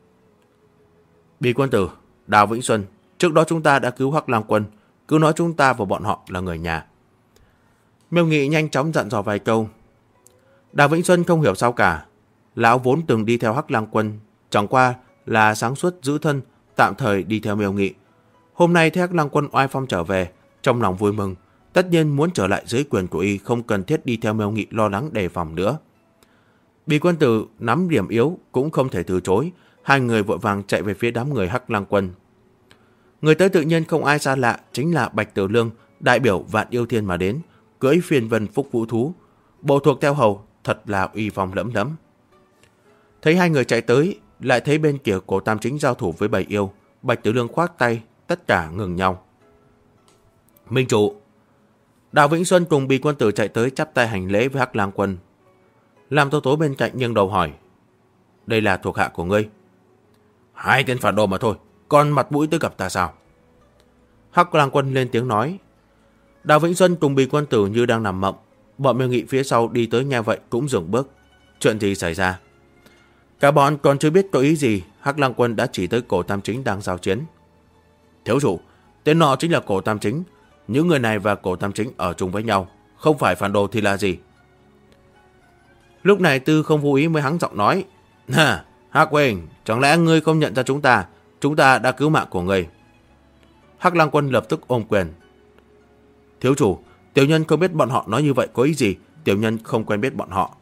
Bì quân tử, Đào Vĩnh Xuân, trước đó chúng ta đã cứu Hắc Lang Quân, cứ nói chúng ta và bọn họ là người nhà. Miêu Nghị nhanh chóng dặn dò vài câu. Đào Vĩnh Xuân không hiểu sao cả. Lão vốn từng đi theo Hắc Lang Quân, chẳng qua là sáng suốt giữ thân, tạm thời đi theo Miêu Nghị. Hôm nay thấy Hắc Lang Quân oai phong trở về, trong lòng vui mừng, tất nhiên muốn trở lại dưới quyền của y, không cần thiết đi theo Miêu Nghị lo lắng đề phòng nữa. Bì quân tử nắm điểm yếu cũng không thể từ chối, hai người vội vàng chạy về phía đám người Hắc Lang Quân. Người tới tự nhiên không ai xa lạ, chính là Bạch Tử Lương, đại biểu Vạn Yêu Thiên mà đến, cưỡi phiên vân phúc vũ thú, bộ thuộc theo hầu, thật là uy phong lẫm lẫm. Thấy hai người chạy tới, lại thấy bên kia Cổ Tam Chính giao thủ với bầy yêu, Bạch Tử Lương khoát tay, tất cả ngừng nhau. Minh chủ. Đào Vĩnh Xuân cùng Bì quân tử chạy tới chắp tay hành lễ với Hắc Lang Quân. Lam Tố Tố bên cạnh nghiêng đầu hỏi, đây là thuộc hạ của ngươi? Hai tên phản đồ mà thôi, còn mặt mũi tới gặp ta sao? Hắc Lang Quân lên tiếng nói. Đào Vĩnh Xuân cùng Bì quân tử như đang nằm mộng, bọn Miêu Nghị phía sau đi tới nghe vậy cũng dừng bước. Chuyện gì xảy ra? Cả bọn còn chưa biết có ý gì, Hắc Lang Quân đã chỉ tới Cổ Tam Chính đang giao chiến. Thiếu chủ, tên nọ chính là Cổ Tam Chính. Những người này và Cổ Tam Chính ở chung với nhau, không phải phản đồ thì là gì? Lúc này Tư không vô ý mới hắng giọng nói, Hắc Huỳnh, chẳng lẽ ngươi không nhận ra chúng ta đã cứu mạng của ngươi? Hắc Lang Quân lập tức ôm quyền. Thiếu chủ, tiểu nhân không biết bọn họ nói như vậy có ý gì, tiểu nhân không quen biết bọn họ.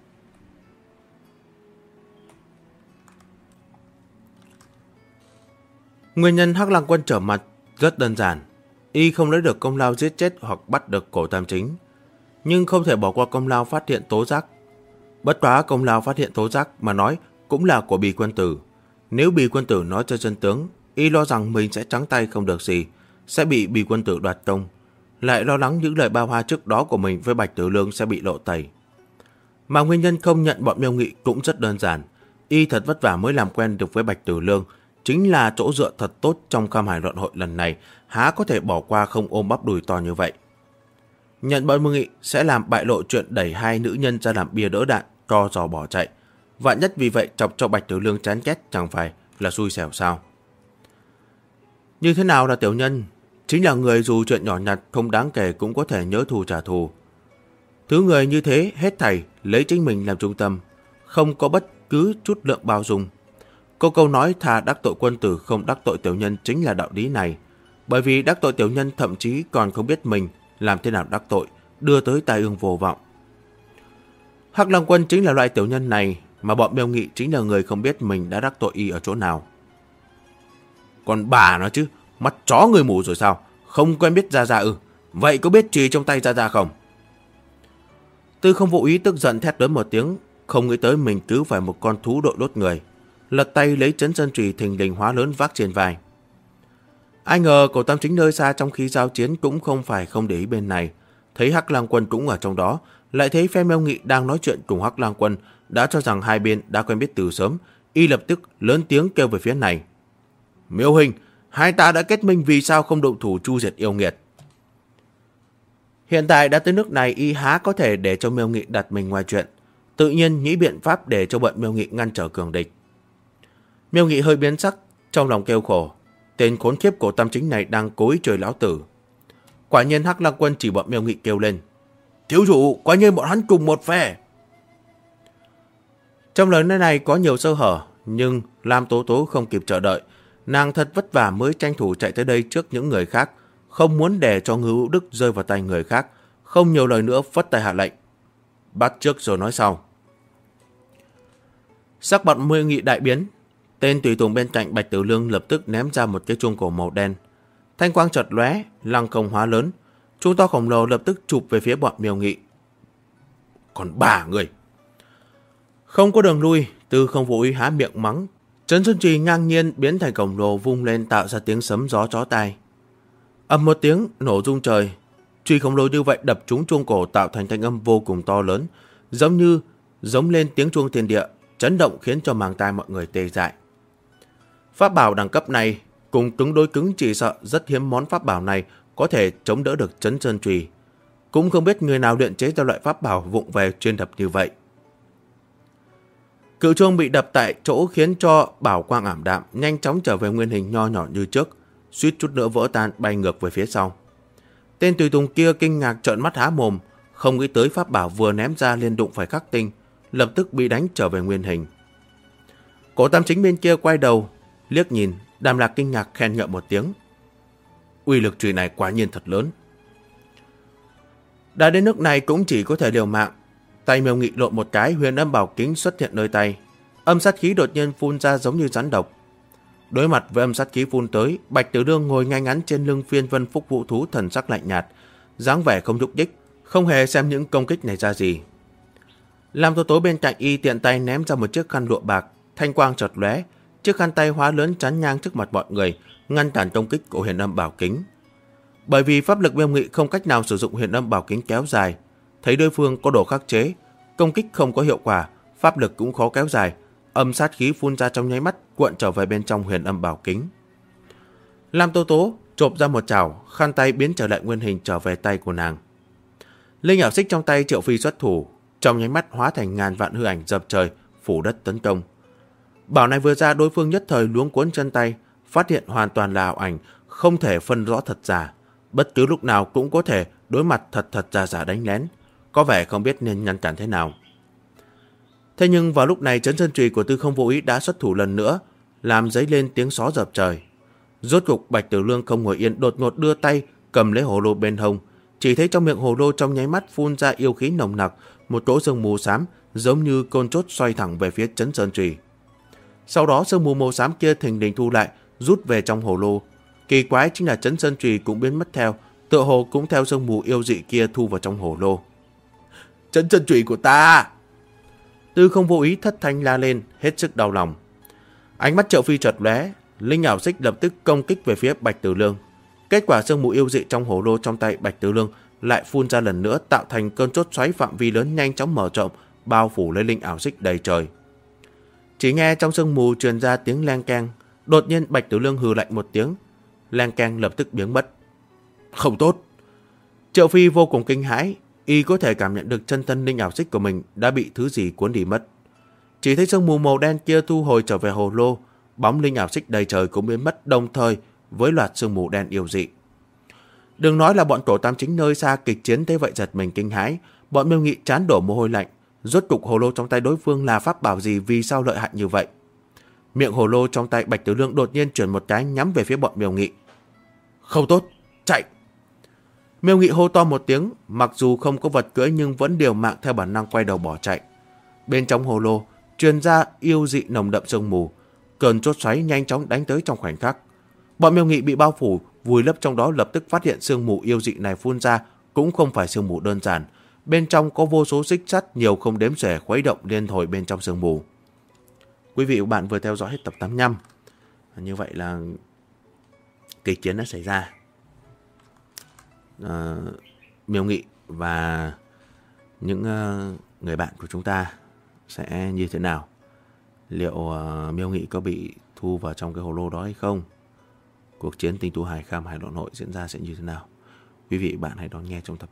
Nguyên nhân Hắc Lang Quân trở mặt rất đơn giản, y không lấy được công lao giết chết hoặc bắt được Cổ Tam Chính, nhưng không thể bỏ qua công lao phát hiện tố giác. Bất quá công lao phát hiện tố giác mà nói cũng là của Bì quân tử. Nếu Bì quân tử nói cho chân tướng, y lo rằng mình sẽ trắng tay không được gì, sẽ bị Bì quân tử đoạt công, lại lo lắng những lời bao hoa trước đó của mình với Bạch Tử Lương sẽ bị lộ tẩy. Mà nguyên nhân không nhận bọn Miêu Nghị cũng rất đơn giản, y thật vất vả mới làm quen được với Bạch Tử Lương, chính là chỗ dựa thật tốt trong Kham Hải luận hội lần này, há có thể bỏ qua không ôm bắp đùi to như vậy. Nhận bọn Miêu Nghị sẽ làm bại lộ chuyện đẩy hai nữ nhân ra làm bia đỡ đạn, co giò bỏ chạy. Vạn nhất vì vậy chọc cho Bạch Tử Lương chán ghét chẳng phải là xui xẻo sao? Như thế nào là tiểu nhân? Chính là người dù chuyện nhỏ nhặt không đáng kể cũng có thể nhớ thù trả thù. Thứ người như thế hết thảy lấy chính mình làm trung tâm, không có bất cứ chút lượng bao dung. Câu nói thà đắc tội quân tử không đắc tội tiểu nhân chính là đạo lý này. Bởi vì đắc tội tiểu nhân thậm chí còn không biết mình làm thế nào đắc tội, đưa tới tai ương vô vọng. Hắc Lang Quân chính là loại tiểu nhân này, mà bọn Miêu Nghị chính là người không biết mình đã đắc tội y ở chỗ nào. Còn bà nó chứ, mắt chó người mù rồi sao? Không quen biết Gia Gia ư? Vậy có biết chì trong tay Gia Gia không? Tư không vô ý tức giận thét lớn một tiếng, không nghĩ tới mình cứu phải một con thú đội đốt người, lật tay lấy chấn sơn chùy thình lình hóa lớn vác trên vai. Ai ngờ Cổ Tam Chính nơi xa trong khi giao chiến cũng không phải không để ý bên này, thấy Hắc Lang Quân cũng ở trong đó, lại thấy phe Miêu Nghị đang nói chuyện cùng Hắc Lang Quân, đã cho rằng hai bên đã quen biết từ sớm, y lập tức lớn tiếng kêu về phía này. Miêu huynh, hai ta đã kết minh, vì sao không động thủ chu diệt yêu nghiệt? Hiện tại đã tới nước này, y há có thể để cho Miêu Nghị đặt mình ngoài chuyện, tự nhiên nghĩ biện pháp để cho bọn Miêu Nghị ngăn trở cường địch. Miêu Nghị hơi biến sắc, trong lòng kêu khổ, tên khốn khiếp Cổ Tam Chính này đang cố ý chơi lão tử. Quả nhiên Hắc Lang Quân chỉ bọn Miêu Nghị kêu lên, thiếu chủ, quả nhiên bọn hắn cùng một phe. Trong lời nói này có nhiều sơ hở, nhưng Lam Tố Tố không kịp chờ đợi, nàng thật vất vả mới tranh thủ chạy tới đây trước những người khác, không muốn để cho Ngưu Đức rơi vào tay người khác, không nhiều lời nữa phất tay hạ lệnh, bắt trước rồi nói sau. Sắc mặt Miêu Nghị đại biến, tên tùy tùng bên cạnh Bạch Tử Lương lập tức ném ra một cái chuông cổ màu đen, thanh quang chợt lóe, lăng không hóa lớn, Chúng to khổng lồ lập tức chụp về phía bọn Miêu Nghị. Còn 3 người. Không có đường lui, Tư Không Vô Ý há miệng mắng. Trấn Sơn Trì ngang nhiên biến thành khổng lồ vung lên tạo ra tiếng sấm gió chói tai. Ầm một tiếng nổ rung trời. Chùy khổng lồ như vậy đập trúng chuông cổ tạo thành thanh âm vô cùng to lớn, giống lên tiếng chuông thiên địa, chấn động khiến cho màng tai mọi người tê dại. Pháp bảo đẳng cấp này cùng cứng đối cứng, chỉ sợ rất hiếm món pháp bảo này có thể chống đỡ được Trấn Sơn Trì. Cũng không biết người nào luyện chế ra loại pháp bảo vụng về chuyên đập như vậy. Cự chuông bị đập tại chỗ khiến cho bảo quang ảm đạm, nhanh chóng trở về nguyên hình nho nhỏ như trước, suýt chút nữa vỡ tan bay ngược về phía sau. Tên tùy tùng kia kinh ngạc trợn mắt há mồm, không nghĩ tới pháp bảo vừa ném ra liên đụng phải khắc tinh, lập tức bị đánh trở về nguyên hình. Cổ Tam Chính bên kia quay đầu liếc nhìn, Đàm Lạc kinh ngạc khen ngợi một tiếng. Uy lực chùy này quả nhiên thật lớn. Đã đến nước này cũng chỉ có thể liều mạng. Tay Miêu Nghị lộn một cái, huyền âm bảo kính xuất hiện nơi tay. Âm sát khí đột nhiên phun ra giống như rắn độc. Đối mặt với âm sát khí phun tới, Bạch Tử Lương ngồi ngay ngắn trên lưng phiên vân phúc vũ thú, thần sắc lạnh nhạt, dáng vẻ không nhúc nhích, không hề xem những công kích này ra gì. Lam Tố Tố bên cạnh y tiện tay ném ra một chiếc khăn lụa bạc, thanh quang chợt lóe, chiếc khăn tay hóa lớn chắn ngang trước mặt mọi người, ngăn cản công kích của huyền âm bảo kính. Bởi vì pháp lực Miêu Nghị không cách nào sử dụng huyền âm bảo kính kéo dài, thấy đối phương có đồ khắc chế, công kích không có hiệu quả, pháp lực cũng khó kéo dài, âm sát khí phun ra trong nháy mắt cuộn trở về bên trong huyền âm bảo kính. Lam Tố Tố chộp ra một chảo, khăn tay biến trở lại nguyên hình trở về tay của nàng. Linh ảo xích trong tay Triệu Phi xuất thủ, trong nháy mắt hóa thành ngàn vạn hư ảnh dập trời, phủ đất tấn công. Bảo này vừa ra, đối phương nhất thời luống cuốn chân tay, phát hiện hoàn toàn là ảo ảnh, không thể phân rõ thật giả, bất cứ lúc nào cũng có thể đối mặt thật giả đánh lén, có vẻ không biết nên ngăn cản thế nào. Thế nhưng vào lúc này, Trấn Sơn Trùy của Tư Không Vô Ý đã xuất thủ lần nữa, làm dấy lên tiếng só dập trời. Rốt cục Bạch Tử Lương không ngồi yên, đột ngột đưa tay cầm lấy hồ lô bên hông, chỉ thấy trong miệng hồ lô trong nháy mắt phun ra yêu khí nồng nặc, một cỗ sương mù xám giống như côn chốt xoay thẳng về phía Trấn Sơn Trùy. Sau đó sương mù màu xám kia thình lình thu lại, rút về trong hồ lô. Kỳ quái chính là Trấn Sơn Trùy cũng biến mất theo, tựa hồ cũng theo sương mù yêu dị kia thu vào trong hồ lô. Trấn Sơn Trùy của ta! Tư Không Vô Ý thất thanh la lên, hết sức đau lòng. Ánh mắt Triệu Phi chợt lóe, linh ảo xích lập tức công kích về phía Bạch Tử Lương. Kết quả sương mù yêu dị trong hồ lô trong tay Bạch Tử Lương lại phun ra lần nữa, tạo thành cơn chốt xoáy phạm vi lớn nhanh chóng mở rộng, bao phủ lấy linh ảo xích đầy trời. Chỉ nghe trong sương mù truyền ra tiếng leng keng, đột nhiên Bạch Tử Lương hừ lạnh một tiếng, leng keng lập tức biến mất. Không tốt! Triệu Phi vô cùng kinh hãi, y có thể cảm nhận được chân thân linh ảo xích của mình đã bị thứ gì cuốn đi mất. Chỉ thấy sương mù màu đen kia thu hồi trở về hồ lô, bóng linh ảo xích đầy trời cũng biến mất đồng thời với loạt sương mù đen yêu dị. Đừng nói là bọn Cổ Tam Chính nơi xa kịch chiến thế vậy giật mình kinh hãi, bọn Miêu Nghị chán đổ mồ hôi lạnh. Rốt cục hồ lô trong tay đối phương là pháp bảo gì, vì sao lợi hại như vậy? Miệng hồ lô trong tay Bạch Tử Lương đột nhiên chuyển một cái nhắm về phía bọn Miêu Nghị. Không tốt, chạy! Miêu Nghị hô to một tiếng, mặc dù không có vật cưỡi nhưng vẫn điều mạng theo bản năng quay đầu bỏ chạy. Bên trong hồ lô truyền ra yêu dị nồng đậm sương mù, cơn chốt xoáy nhanh chóng đánh tới trong khoảnh khắc. Bọn Miêu Nghị bị bao phủ, vùi lấp trong đó, lập tức phát hiện sương mù yêu dị này phun ra cũng không phải sương mù đơn giản, bên trong có vô số xích sắt nhiều không đếm xuể khuấy động liên hồi bên trong sương mù. Quý vị và các bạn vừa theo dõi hết tập 85. Như vậy là kịch chiến đã xảy ra. Miêu Nghị và những người bạn của chúng ta sẽ như thế nào? Liệu Miêu Nghị có bị thu vào trong cái hồ lô đó hay không? Cuộc chiến Tinh Tú Hải Kham Hải Loạn Hội diễn ra sẽ như thế nào? Quý vị và bạn hãy đón nghe trong tập